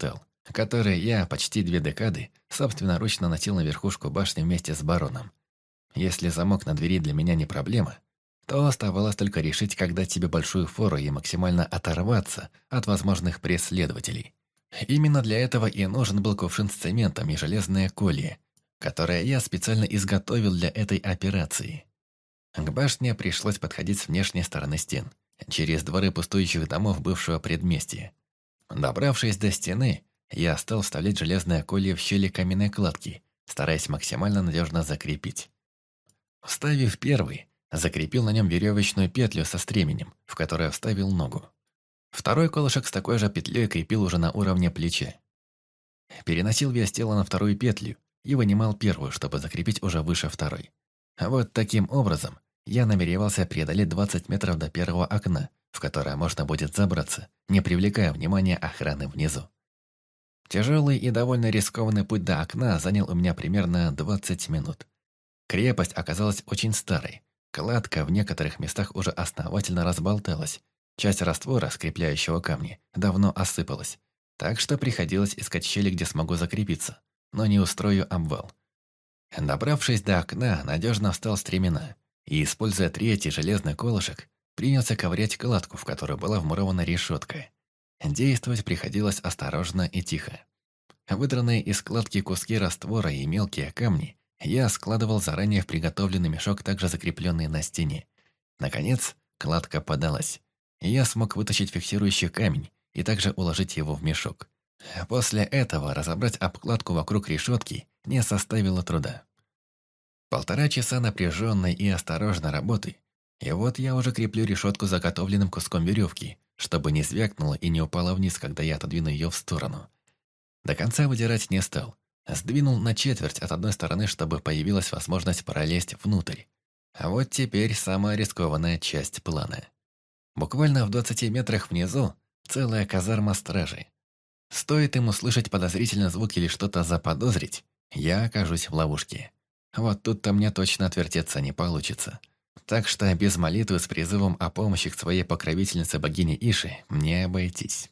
который я почти 2 декады собственноручно носил на верхушку башни вместе с бароном. Если замок на двери для меня не проблема, то оставалось только решить, как дать себе большую фору и максимально оторваться от возможных преследователей. Именно для этого и нужен был кувшин с цементом и железное колье, которое я специально изготовил для этой операции. К башне пришлось подходить с внешней стороны стен, через дворы пустующих домов бывшего предместья. Добравшись до стены, я стал вставлять железное колье в щели каменной кладки, стараясь максимально надежно закрепить. Вставив первый, закрепил на нем веревочную петлю со стременем, в которое вставил ногу. Второй колышек с такой же петлей крепил уже на уровне плеча. Переносил вес тела на вторую петлю и вынимал первую, чтобы закрепить уже выше второй. Вот таким образом я намеревался преодолеть 20 метров до первого окна, в которое можно будет забраться, не привлекая внимания охраны внизу. Тяжелый и довольно рискованный путь до окна занял у меня примерно 20 минут. Крепость оказалась очень старой. Кладка в некоторых местах уже основательно разболталась. Часть раствора, скрепляющего камни, давно осыпалась. Так что приходилось искать щели, где смогу закрепиться, но не устрою обвал. Добравшись до окна, надежно встал стремена и, используя третий железный колышек, принялся ковырять кладку, в которую была вмурована решетка. Действовать приходилось осторожно и тихо. Выдранные из кладки куски раствора и мелкие камни я складывал заранее в приготовленный мешок, также закрепленный на стене. Наконец, кладка подалась, и я смог вытащить фиксирующий камень и также уложить его в мешок. После этого разобрать обкладку вокруг решетки не составило труда. 1,5 часа напряженной и осторожной работы, и вот я уже креплю решетку заготовленным куском веревки, чтобы не звякнула и не упала вниз, когда я отодвину ее в сторону. До конца выдирать не стал. Сдвинул на четверть от одной стороны, чтобы появилась возможность пролезть внутрь. А вот теперь самая рискованная часть плана. Буквально в 20 метрах внизу целая казарма стражи. Стоит им услышать подозрительный звук или что-то заподозрить, я окажусь в ловушке. Вот тут-то мне точно отвертеться не получится. Так что без молитвы с призывом о помощи к своей покровительнице богине Иши не обойтись.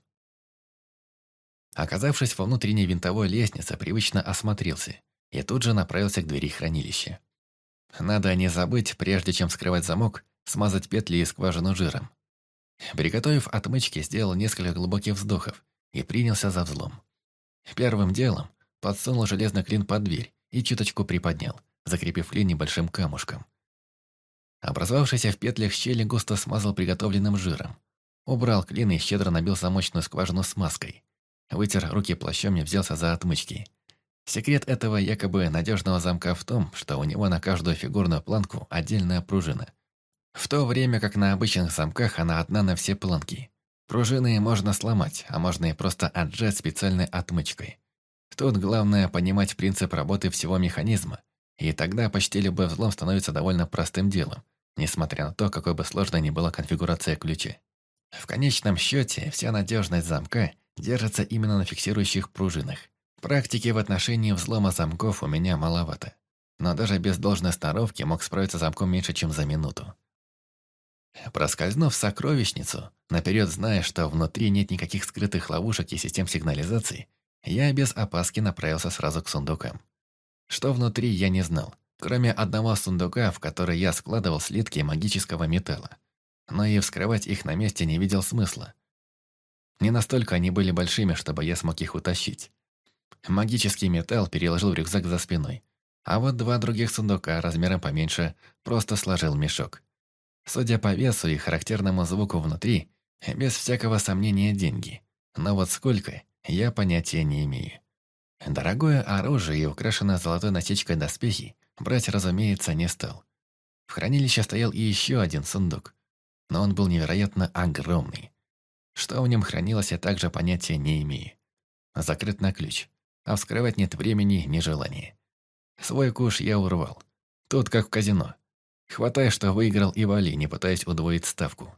Оказавшись во внутренней винтовой лестнице, привычно осмотрелся и тут же направился к двери хранилища. Надо не забыть, прежде чем вскрывать замок, смазать петли и скважину жиром. Приготовив отмычки, сделал несколько глубоких вздохов и принялся за взлом. Первым делом подсунул железный клин под дверь и чуточку приподнял, закрепив клин небольшим камушком. Образовавшийся в петлях щели густо смазал приготовленным жиром. Убрал клин и щедро набил замочную скважину смазкой. Вытер руки плащом и взялся за отмычки. Секрет этого якобы надежного замка в том, что у него на каждую фигурную планку отдельная пружина. В то время как на обычных замках она одна на все планки. Пружины можно сломать, а можно и просто отжать специальной отмычкой. Тут главное понимать принцип работы всего механизма, и тогда почти любой взлом становится довольно простым делом, несмотря на то, какой бы сложной ни была конфигурация ключа. В конечном счете, вся надежность замка держится именно на фиксирующих пружинах. Практики в отношении взлома замков у меня маловато, но даже без должной сноровки мог справиться с замком меньше, чем за минуту. Проскользнув в сокровищницу, наперед зная, что внутри нет никаких скрытых ловушек и систем сигнализации, я без опаски направился сразу к сундукам. Что внутри, я не знал, кроме одного сундука, в который я складывал слитки магического металла. Но и вскрывать их на месте не видел смысла. Не настолько они были большими, чтобы я смог их утащить. Магический металл переложил в рюкзак за спиной, а вот 2 других сундука размером поменьше просто сложил в мешок. Судя по весу и характерному звуку внутри, без всякого сомнения деньги. Но вот сколько, я понятия не имею. Дорогое оружие и украшенное золотой насечкой доспехи брать, разумеется, не стал. В хранилище стоял и еще один сундук, но он был невероятно огромный. Что в нем хранилось, я также понятия не имею. Закрыт на ключ, а вскрывать нет времени, ни желания. Свой куш я урвал. Тут как в казино. Хватай, что выиграл, и вали, не пытаясь удвоить ставку.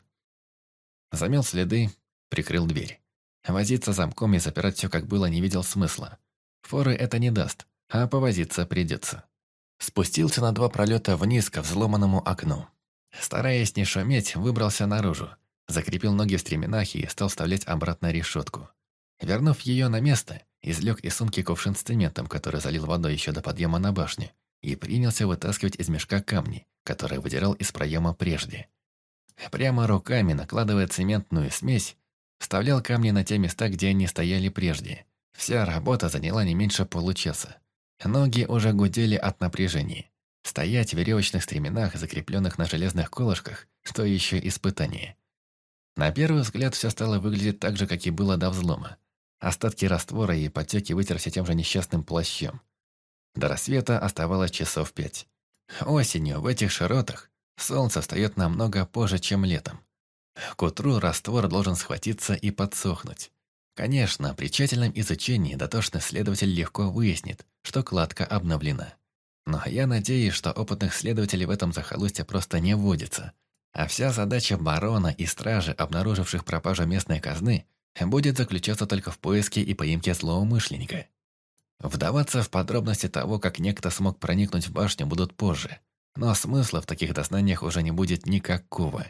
Замел следы, прикрыл дверь. Возиться замком и запирать все как было не видел смысла. Форы это не даст, а повозиться придется. Спустился на 2 пролета вниз ко взломанному окну. Стараясь не шуметь, выбрался наружу, закрепил ноги в стременах и стал вставлять обратно решетку. Вернув ее на место, извлек из сумки кувшин с цементом, который залил водой еще до подъема на башню, и принялся вытаскивать из мешка камни, которые выдирал из проема прежде. Прямо руками, накладывая цементную смесь, вставлял камни на те места, где они стояли прежде. Вся работа заняла не меньше получаса. Ноги уже гудели от напряжения. Стоять в веревочных стременах, закрепленных на железных колышках, то еще испытание. На первый взгляд все стало выглядеть так же, как и было до взлома. Остатки раствора и потеки вытерся тем же несчастным плащом. До рассвета оставалось часов 5. Осенью в этих широтах солнце встает намного позже, чем летом. К утру раствор должен схватиться и подсохнуть. Конечно, при тщательном изучении дотошный следователь легко выяснит, что кладка обновлена. Но я надеюсь, что опытных следователей в этом захолустье просто не водится. А вся задача барона и стражи, обнаруживших пропажу местной казны, будет заключаться только в поиске и поимке злоумышленника. Вдаваться в подробности того, как некто смог проникнуть в башню, будут позже. Но смысла в таких дознаниях уже не будет никакого.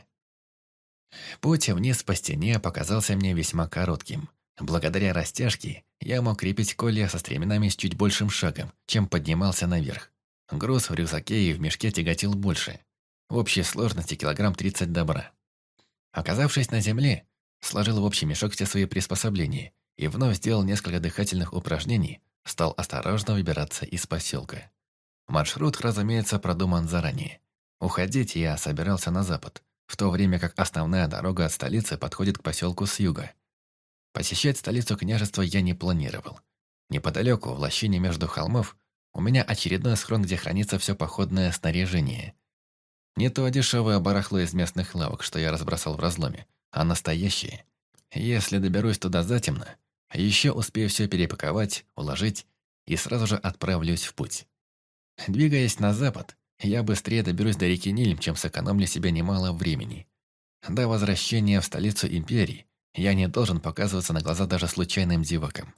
Путь вниз по стене показался мне весьма коротким. Благодаря растяжке я мог крепить колья со стременами с чуть большим шагом, чем поднимался наверх. Груз в рюкзаке и в мешке тяготил больше. В общей сложности килограмм 30 добра. Оказавшись на земле, сложил в общий мешок все свои приспособления и вновь сделал несколько дыхательных упражнений, стал осторожно выбираться из поселка. Маршрут, разумеется, продуман заранее. Уходить я собирался на запад, в то время как основная дорога от столицы подходит к поселку с юга. Посещать столицу княжества я не планировал. Неподалеку, в лощине между холмов, у меня очередной схрон, где хранится все походное снаряжение. Не то дешевое барахло из местных лавок, что я разбросал в разломе, а настоящее. Если доберусь туда затемно, еще успею все перепаковать, уложить и сразу же отправлюсь в путь. Двигаясь на запад, я быстрее доберусь до реки Ниль, чем сэкономлю себе немало времени. До возвращения в столицу империи я не должен показываться на глаза даже случайным зевакам.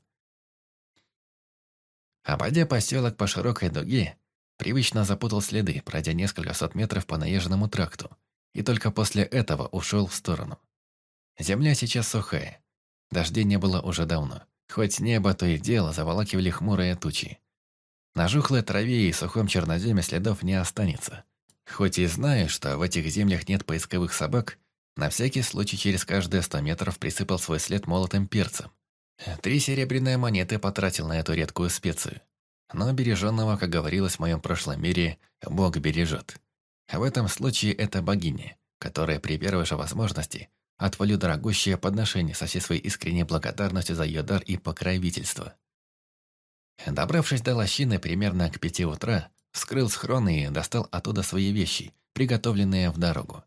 Обойдя поселок по широкой дуге, привычно запутал следы, пройдя несколько сот метров по наезженному тракту, и только после этого ушел в сторону. Земля сейчас сухая. Дождей не было уже давно, хоть небо то и дело заволакивали хмурые тучи. На жухлой траве и сухом черноземе следов не останется. Хоть и знаю, что в этих землях нет поисковых собак, на всякий случай через каждые 100 метров присыпал свой след молотым перцем. 3 серебряные монеты потратил на эту редкую специю. Но береженного, как говорилось в моем прошлом мире, Бог бережет. В этом случае это богиня, которая при первой же возможности отвалю дорогущее подношение со всей своей искренней благодарностью за ее дар и покровительство. Добравшись до лощины примерно к 5 утра, вскрыл схрон и достал оттуда свои вещи, приготовленные в дорогу.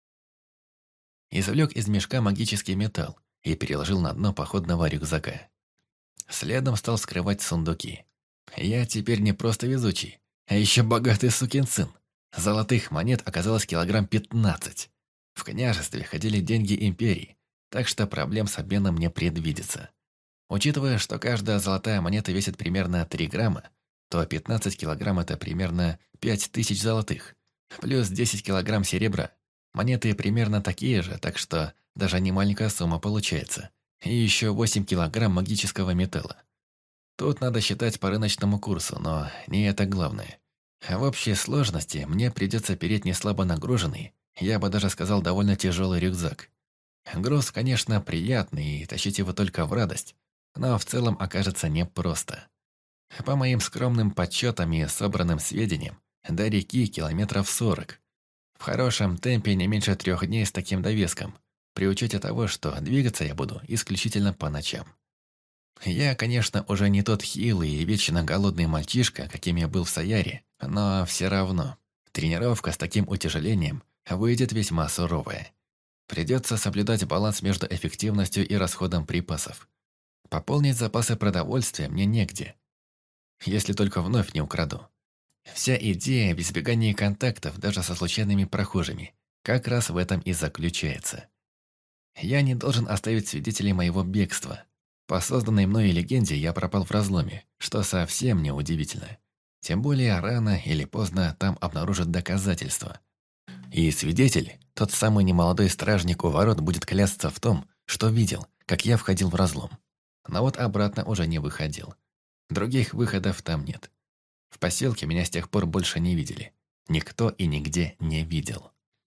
Извлек из мешка магический металл и переложил на дно походного рюкзака. Следом стал вскрывать сундуки. Я теперь не просто везучий, а еще богатый сукин сын. Золотых монет оказалось килограмм 15. В княжестве ходили деньги империи, так что проблем с обменом не предвидится. Учитывая, что каждая золотая монета весит примерно 3 грамма, то 15 килограмм – это примерно 5000 золотых, плюс 10 килограмм серебра. Монеты примерно такие же, так что даже не маленькая сумма получается. И еще 8 килограмм магического металла. Тут надо считать по рыночному курсу, но не это главное. В общей сложности мне придется переть неслабо нагруженный, я бы даже сказал, довольно тяжелый рюкзак. Груз, конечно, приятный, и тащить его только в радость, но в целом окажется непросто. По моим скромным подсчетам и собранным сведениям, до реки километров 40. В хорошем темпе не меньше 3 дней с таким довеском, при учете того, что двигаться я буду исключительно по ночам. Я, конечно, уже не тот хилый и вечно голодный мальчишка, каким я был в Саяре, но все равно тренировка с таким утяжелением выйдет весьма суровая. Придется соблюдать баланс между эффективностью и расходом припасов. Пополнить запасы продовольствия мне негде, если только вновь не украду. Вся идея в избегании контактов даже со случайными прохожими как раз в этом и заключается. Я не должен оставить свидетелей моего бегства. По созданной мной легенде я пропал в разломе, что совсем не удивительно. Тем более рано или поздно там обнаружат доказательства. И свидетель, тот самый немолодой стражник у ворот, будет клясться в том, что видел, как я входил в разлом. но вот обратно уже не выходил. Других выходов там нет. В поселке меня с тех пор больше не видели. Никто и нигде не видел.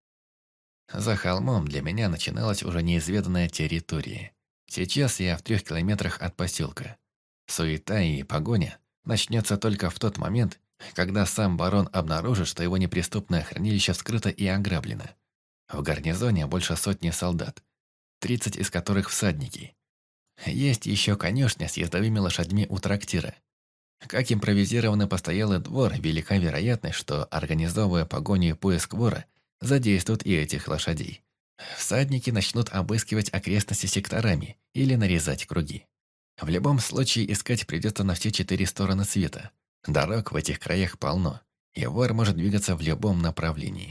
За холмом для меня начиналась уже неизведанная территория. Сейчас я в 3 километрах от поселка. Суета и погоня начнется только в тот момент, когда сам барон обнаружит, что его неприступное хранилище вскрыто и ограблено. В гарнизоне больше сотни солдат, 30 из которых всадники. Есть еще конюшня с ездовыми лошадьми у трактира. Как импровизированный постоялый двор, велика вероятность, что, организовывая погоню и поиск вора, задействуют и этих лошадей. Всадники начнут обыскивать окрестности секторами или нарезать круги. В любом случае искать придется на все 4 стороны света. Дорог в этих краях полно, и вор может двигаться в любом направлении.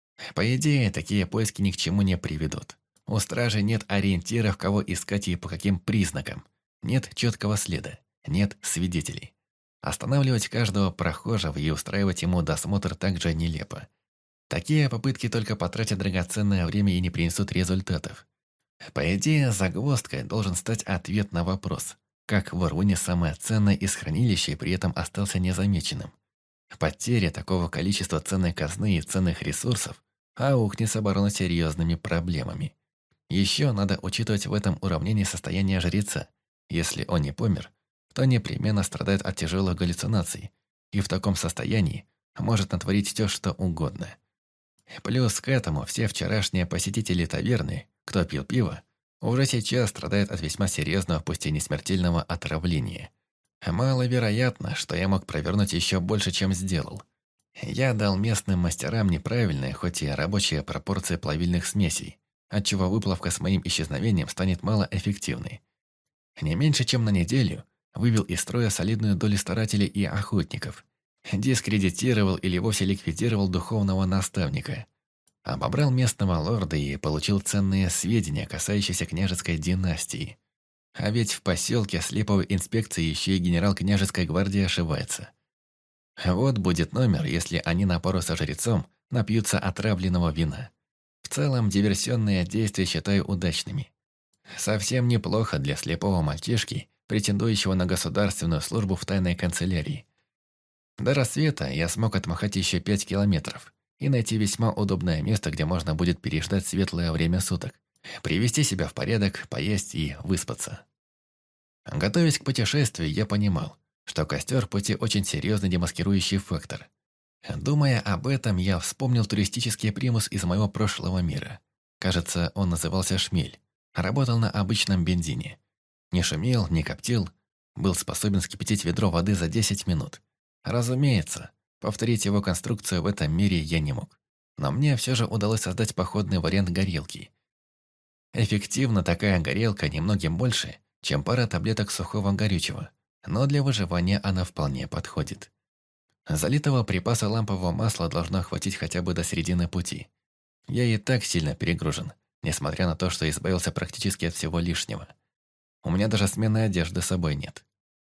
По идее, такие поиски ни к чему не приведут. У стражи нет ориентиров, кого искать и по каким признакам. Нет четкого следа, нет свидетелей. Останавливать каждого прохожего и устраивать ему досмотр также нелепо. Такие попытки только потратят драгоценное время и не принесут результатов. По идее, загвоздкой должен стать ответ на вопрос, как вор вынес самое ценное из хранилища и при этом остался незамеченным. Потеря такого количества ценной казны и ценных ресурсов аукнет оборону серьезными проблемами. Еще надо учитывать в этом уравнении состояние жреца. Если он не помер, то непременно страдает от тяжелых галлюцинаций, и в таком состоянии может натворить все, что угодно. Плюс к этому все вчерашние посетители таверны, кто пил пиво, уже сейчас страдают от весьма серьезного, пусть и не смертельного отравления. Маловероятно, что я мог провернуть еще больше, чем сделал. Я дал местным мастерам неправильные, хоть и рабочие пропорции плавильных смесей, отчего выплавка с моим исчезновением станет малоэффективной. Не меньше, чем на неделю вывел из строя солидную долю старателей и охотников, дискредитировал или вовсе ликвидировал духовного наставника, обобрал местного лорда и получил ценные сведения, касающиеся княжеской династии. А ведь в поселке с липовой инспекцией еще и генерал княжеской гвардии ошивается. Вот будет номер, если они на пару со жрецом напьются отравленного вина. В целом, диверсионные действия считаю удачными. Совсем неплохо для слепого мальчишки, претендующего на государственную службу в тайной канцелярии. До рассвета я смог отмахать еще 5 километров и найти весьма удобное место, где можно будет переждать светлое время суток, привести себя в порядок, поесть и выспаться. Готовясь к путешествию, я понимал, что костер в пути очень серьезный демаскирующий фактор. Думая об этом, я вспомнил туристический примус из моего прошлого мира. Кажется, он назывался «Шмель». Работал на обычном бензине. Не шумел, не коптил, был способен вскипятить ведро воды за 10 минут. Разумеется, повторить его конструкцию в этом мире я не мог. Но мне все же удалось создать походный вариант горелки. Эффективна такая горелка немногим больше, чем пара таблеток сухого горючего, но для выживания она вполне подходит. Залитого припаса лампового масла должно хватить хотя бы до середины пути. Я и так сильно перегружен, несмотря на то, что избавился практически от всего лишнего. У меня даже сменной одежды с собой нет.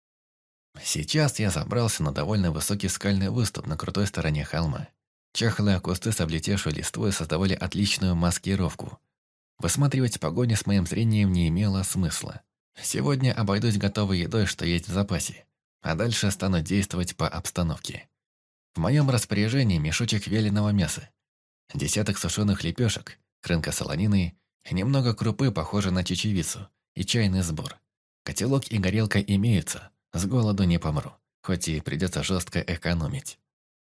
Сейчас я забрался на довольно высокий скальный выступ на крутой стороне холма. Чахлые кусты с облетевшей листвой создавали отличную маскировку. Высматривать погони с моим зрением не имело смысла. Сегодня обойдусь готовой едой, что есть в запасе, а дальше стану действовать по обстановке. В моем распоряжении мешочек вяленого мяса, десяток сушеных лепешек, крынка солонины, немного крупы, похожей на чечевицу, и чайный сбор. Котелок и горелка имеются, с голоду не помру, хоть и придется жестко экономить.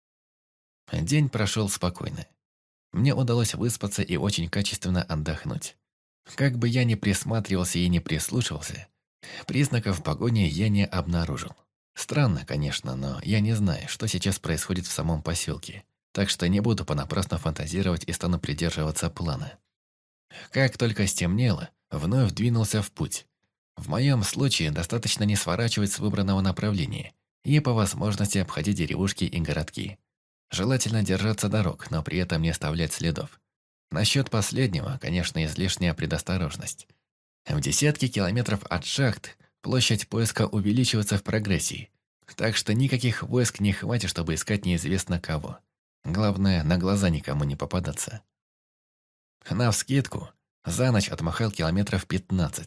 День прошел спокойно. Мне удалось выспаться и очень качественно отдохнуть. Как бы я ни присматривался и не прислушивался, признаков погони я не обнаружил. Странно, конечно, но я не знаю, что сейчас происходит в самом поселке, так что не буду понапрасну фантазировать и стану придерживаться плана. Как только стемнело, вновь двинулся в путь. В моем случае достаточно не сворачивать с выбранного направления и по возможности обходить деревушки и городки. Желательно держаться дорог, но при этом не оставлять следов. Насчет последнего, конечно, излишняя предосторожность. В десятки километров от шахт площадь поиска увеличивается в прогрессии, так что никаких войск не хватит, чтобы искать неизвестно кого. Главное, на глаза никому не попадаться. Навскидку, за ночь отмахал километров 15.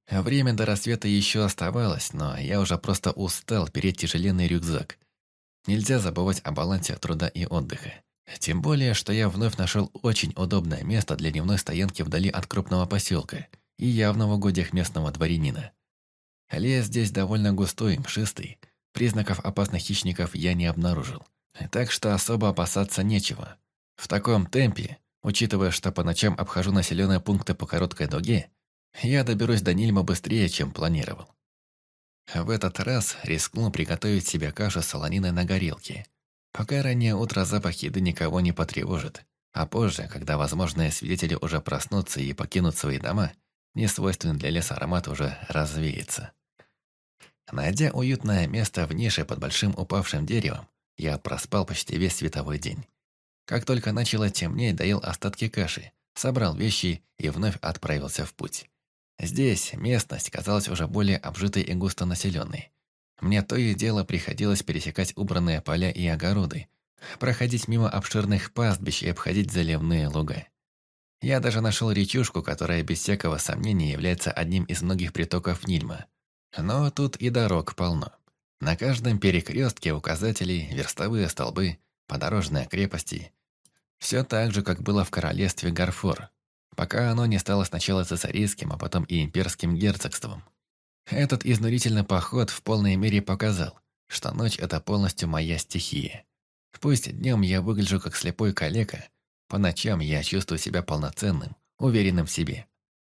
Время до рассвета еще оставалось, но я уже просто устал переть тяжеленный рюкзак. Нельзя забывать о балансе труда и отдыха. Тем более, что я вновь нашел очень удобное место для дневной стоянки вдали от крупного поселка и явно в угодьях местного дворянина. Лес здесь довольно густой, мшистый. Признаков опасных хищников я не обнаружил. Так что особо опасаться нечего. В таком темпе, учитывая, что по ночам обхожу населенные пункты по короткой дуге, я доберусь до Нильма быстрее, чем планировал. В этот раз рискнул приготовить себе кашу с солониной на горелке. Пока раннее утро запах еды никого не потревожит, а позже, когда возможные свидетели уже проснутся и покинут свои дома, несвойственный для леса аромат уже развеется. Найдя уютное место в нише под большим упавшим деревом, я проспал почти весь световой день. Как только начало темнеть, доел остатки каши, собрал вещи и вновь отправился в путь. Здесь местность казалась уже более обжитой и густонаселенной. Мне то и дело приходилось пересекать убранные поля и огороды, проходить мимо обширных пастбищ и обходить заливные луга. Я даже нашел речушку, которая без всякого сомнения является одним из многих притоков Нильма. Но тут и дорог полно. На каждом перекрестке указателей, верстовые столбы, подорожные крепости. Все так же, как было в королевстве Гарфор, пока оно не стало сначала цесарийским, а потом и имперским герцогством. Этот изнурительный поход в полной мере показал, что ночь – это полностью моя стихия. Пусть днем я выгляжу как слепой калека, по ночам я чувствую себя полноценным, уверенным в себе.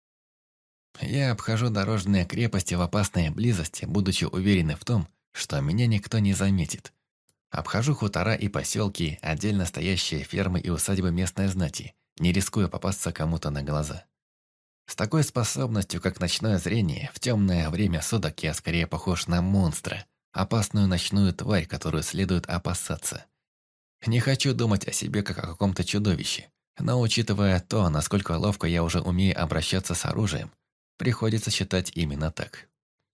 Я обхожу дорожные крепости в опасной близости, будучи уверенным в том, что меня никто не заметит. Обхожу хутора и поселки, отдельно стоящие фермы и усадьбы местной знати, не рискуя попасться кому-то на глаза. С такой способностью, как ночное зрение, в темное время суток я скорее похож на монстра, опасную ночную тварь, которую следует опасаться. Не хочу думать о себе как о каком-то чудовище, но учитывая то, насколько ловко я уже умею обращаться с оружием, приходится считать именно так.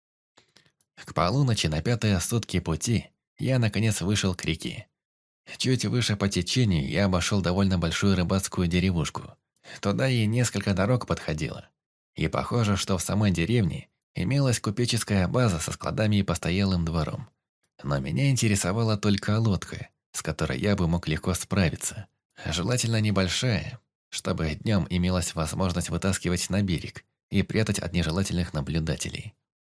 К полуночи на 5-е сутки пути я наконец вышел к реке. Чуть выше по течению я обошел довольно большую рыбацкую деревушку. Туда и несколько дорог подходило. И похоже, что в самой деревне имелась купеческая база со складами и постоялым двором. Но меня интересовала только лодка, с которой я бы мог легко справиться. Желательно небольшая, чтобы днем имелась возможность вытаскивать на берег и прятать от нежелательных наблюдателей.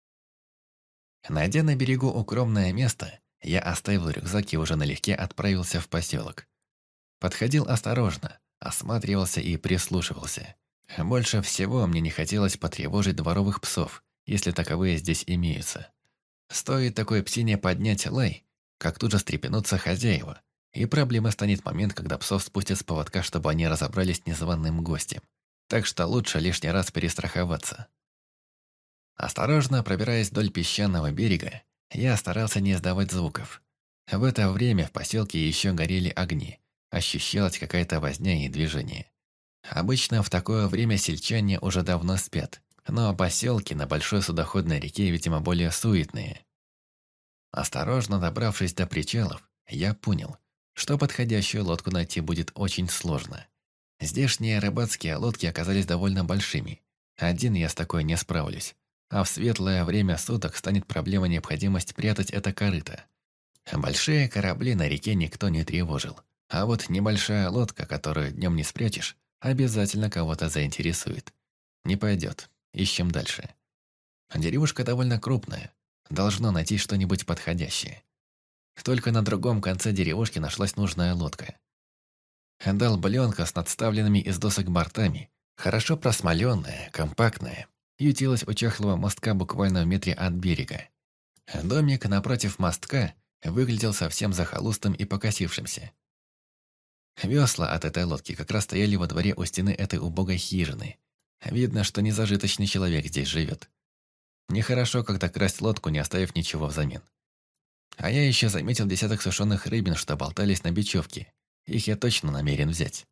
Найдя на берегу укромное место, я оставил рюкзак и уже налегке отправился в поселок. Подходил осторожно, осматривался и прислушивался. Больше всего мне не хотелось потревожить дворовых псов, если таковые здесь имеются. Стоит такой псине поднять лай, как тут же стрепенутся хозяева, и проблема станет момент, когда псов спустят с поводка, чтобы они разобрались с незваным гостем. Так что лучше лишний раз перестраховаться. Осторожно пробираясь вдоль песчаного берега, я старался не издавать звуков. В это время в поселке еще горели огни, ощущалась какая-то возня и движение. Обычно в такое время сельчане уже давно спят, но поселки на большой судоходной реке, видимо, более суетные. Осторожно добравшись до причалов, я понял, что подходящую лодку найти будет очень сложно. Здешние рыбацкие лодки оказались довольно большими. Один я с такой не справлюсь. А в светлое время суток станет проблема необходимость прятать это корыто. Большие корабли на реке никто не тревожил. А вот небольшая лодка, которую днем не спрячешь, обязательно кого-то заинтересует. Не пойдет. Ищем дальше. Деревушка довольно крупная. Должно найти что-нибудь подходящее. Только на другом конце деревушки нашлась нужная лодка. Долбленка с надставленными из досок бортами, хорошо просмоленная, компактная, ютилась у чахлого мостка буквально в метре от берега. Домик напротив мостка выглядел совсем захолустным и покосившимся. Весла от этой лодки как раз стояли во дворе у стены этой убогой хижины. Видно, что незажиточный человек здесь живет. Нехорошо как-то красть лодку, не оставив ничего взамен. А я еще заметил десяток сушеных рыбин, что болтались на бечевке. Их я точно намерен взять.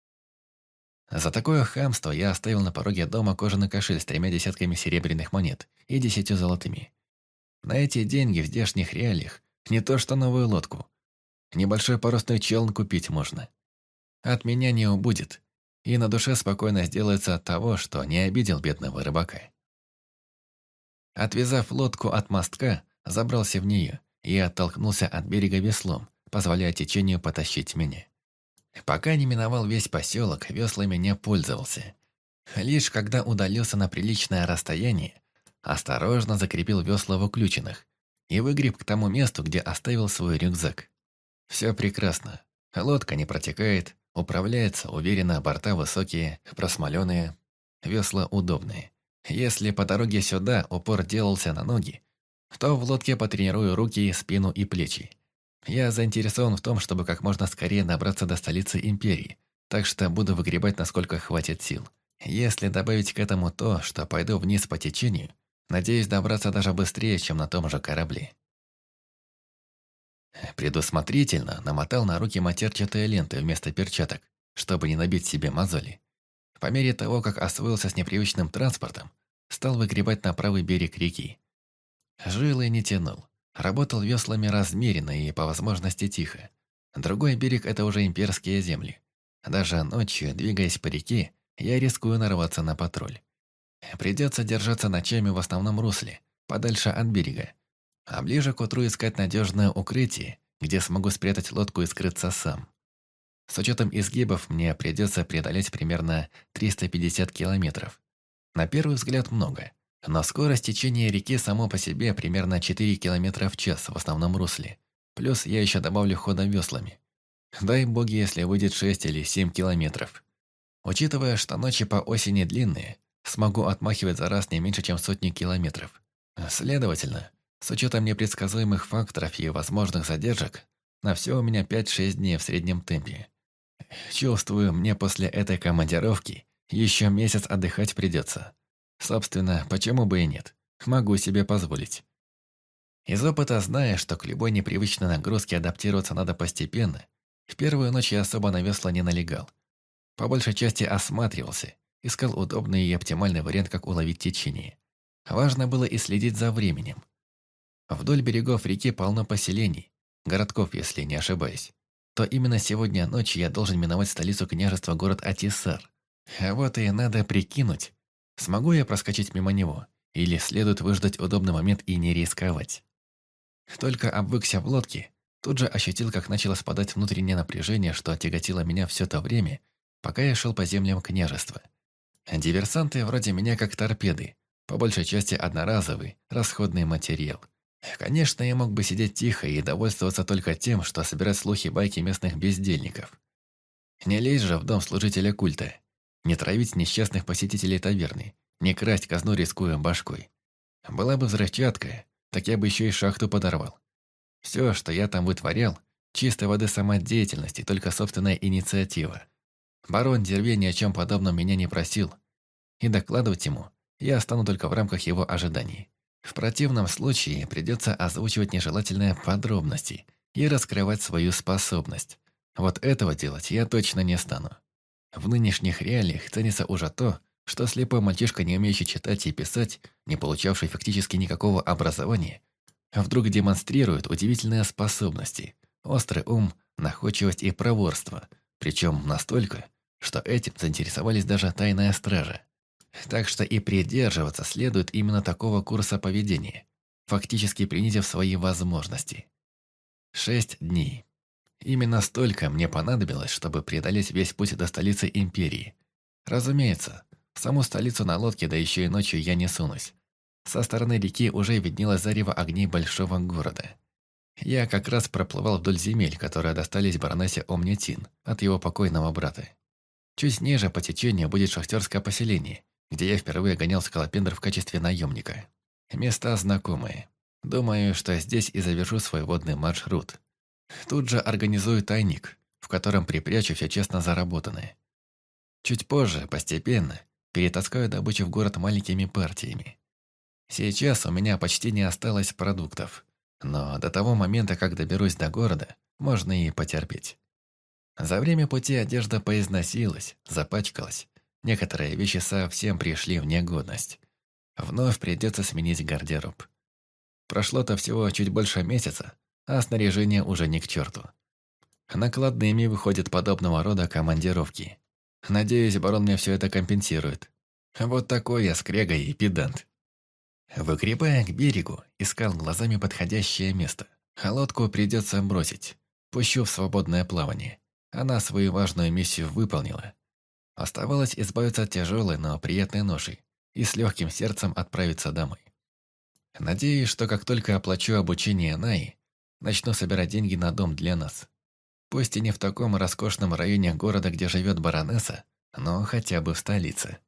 За такое хамство я оставил на пороге дома кожаный кошель с 3 десятками серебряных монет и 10 золотыми. На эти деньги в здешних реалиях не то что новую лодку. Небольшой парусный челн купить можно. От меня не убудет, и на душе спокойно сделается от того, что не обидел бедного рыбака. Отвязав лодку от мостка, забрался в нее и оттолкнулся от берега веслом, позволяя течению потащить меня. Пока не миновал весь поселок, веслами не пользовался. Лишь когда удалился на приличное расстояние, осторожно закрепил весла в уключенных и выгреб к тому месту, где оставил свой рюкзак. Все прекрасно. Лодка не протекает, управляется уверенно, борта высокие, просмоленные, весла удобные. Если по дороге сюда упор делался на ноги, то в лодке потренирую руки, спину и плечи. Я заинтересован в том, чтобы как можно скорее добраться до столицы империи, так что буду выгребать, насколько хватит сил. Если добавить к этому то, что пойду вниз по течению, надеюсь добраться даже быстрее, чем на том же корабле. Предусмотрительно намотал на руки матерчатые ленты вместо перчаток, чтобы не набить себе мозоли. По мере того, как освоился с непривычным транспортом, стал выгребать на правый берег реки. Жилы не тянул. Работал веслами размеренно и, по возможности, тихо. Другой берег – это уже имперские земли. Даже ночью, двигаясь по реке, я рискую нарваться на патруль. Придется держаться ночами в основном русле, подальше от берега. А ближе к утру искать надежное укрытие, где смогу спрятать лодку и скрыться сам. С учетом изгибов мне придется преодолеть примерно 350 километров. На первый взгляд много. Но скорость течения реки само по себе примерно 4 км в час в основном русле. Плюс я еще добавлю хода веслами. Дай боги, если выйдет 6 или 7 километров. Учитывая, что ночи по осени длинные, смогу отмахивать за раз не меньше, чем 100 километров. Следовательно, с учетом непредсказуемых факторов и возможных задержек, на все у меня 5-6 дней в среднем темпе. Чувствую, мне после этой командировки еще месяц отдыхать придется. Собственно, почему бы и нет? Могу себе позволить. Из опыта, зная, что к любой непривычной нагрузке адаптироваться надо постепенно, в первую ночь я особо на весла не налегал. По большей части осматривался, искал удобный и оптимальный вариант, как уловить течение. Важно было и следить за временем. Вдоль берегов реки полно поселений, городков, если не ошибаюсь. То именно сегодня ночью я должен миновать столицу княжества город Атисар. А вот и надо прикинуть, смогу я проскочить мимо него, или следует выждать удобный момент и не рисковать. Только обвыкся в лодке, тут же ощутил, как начало спадать внутреннее напряжение, что тяготило меня все то время, пока я шел по землям княжества. Диверсанты вроде меня как торпеды, по большей части одноразовый, расходный материал. Конечно, я мог бы сидеть тихо и довольствоваться только тем, что собирать слухи-байки местных бездельников. Не лезть же в дом служителя культа, не травить несчастных посетителей таверны, не красть казну, рискуя башкой. Была бы взрывчатка, так я бы еще и шахту подорвал. Все, что я там вытворял, чистой воды самодеятельность и только собственная инициатива. Барон Дерве ни о чем подобном меня не просил, и докладывать ему я стану только в рамках его ожиданий. В противном случае придется озвучивать нежелательные подробности и раскрывать свою способность. Вот этого делать я точно не стану. В нынешних реалиях ценится уже то, что слепой мальчишка, не умеющий читать и писать, не получавший фактически никакого образования, вдруг демонстрирует удивительные способности, острый ум, находчивость и проворство, причем настолько, что этим заинтересовались даже тайная стража. Так что и придерживаться следует именно такого курса поведения, фактически принизив свои возможности. 6 дней. Именно столько мне понадобилось, чтобы преодолеть весь путь до столицы империи. Разумеется, в саму столицу на лодке, да еще и ночью я не сунусь. Со стороны реки уже виднелось зарево огней большого города. Я как раз проплывал вдоль земель, которые достались баронессе Омнитин от его покойного брата. Чуть ниже по течению будет шахтерское поселение, где я впервые гонял скалопендр в качестве наемника. Места знакомые. Думаю, что здесь и завершу свой водный маршрут. Тут же организую тайник, в котором припрячу все честно заработанное. Чуть позже, постепенно, перетаскаю добычу в город маленькими партиями. Сейчас у меня почти не осталось продуктов, но до того момента, как доберусь до города, можно и потерпеть. За время пути одежда поизносилась, запачкалась. Некоторые вещи совсем пришли в негодность. Вновь придется сменить гардероб. Прошло-то всего чуть больше месяца, а снаряжение уже не к черту. Накладными выходят подобного рода командировки. Надеюсь, барон мне все это компенсирует. Вот такой я скряга и педант. Выгребая к берегу, искал глазами подходящее место. А лодку придется бросить. Пущу в свободное плавание. Она свою важную миссию выполнила. Оставалось избавиться от тяжелой, но приятной ноши и с легким сердцем отправиться домой. Надеюсь, что как только оплачу обучение Наи, начну собирать деньги на дом для нас. Пусть и не в таком роскошном районе города, где живет баронесса, но хотя бы в столице.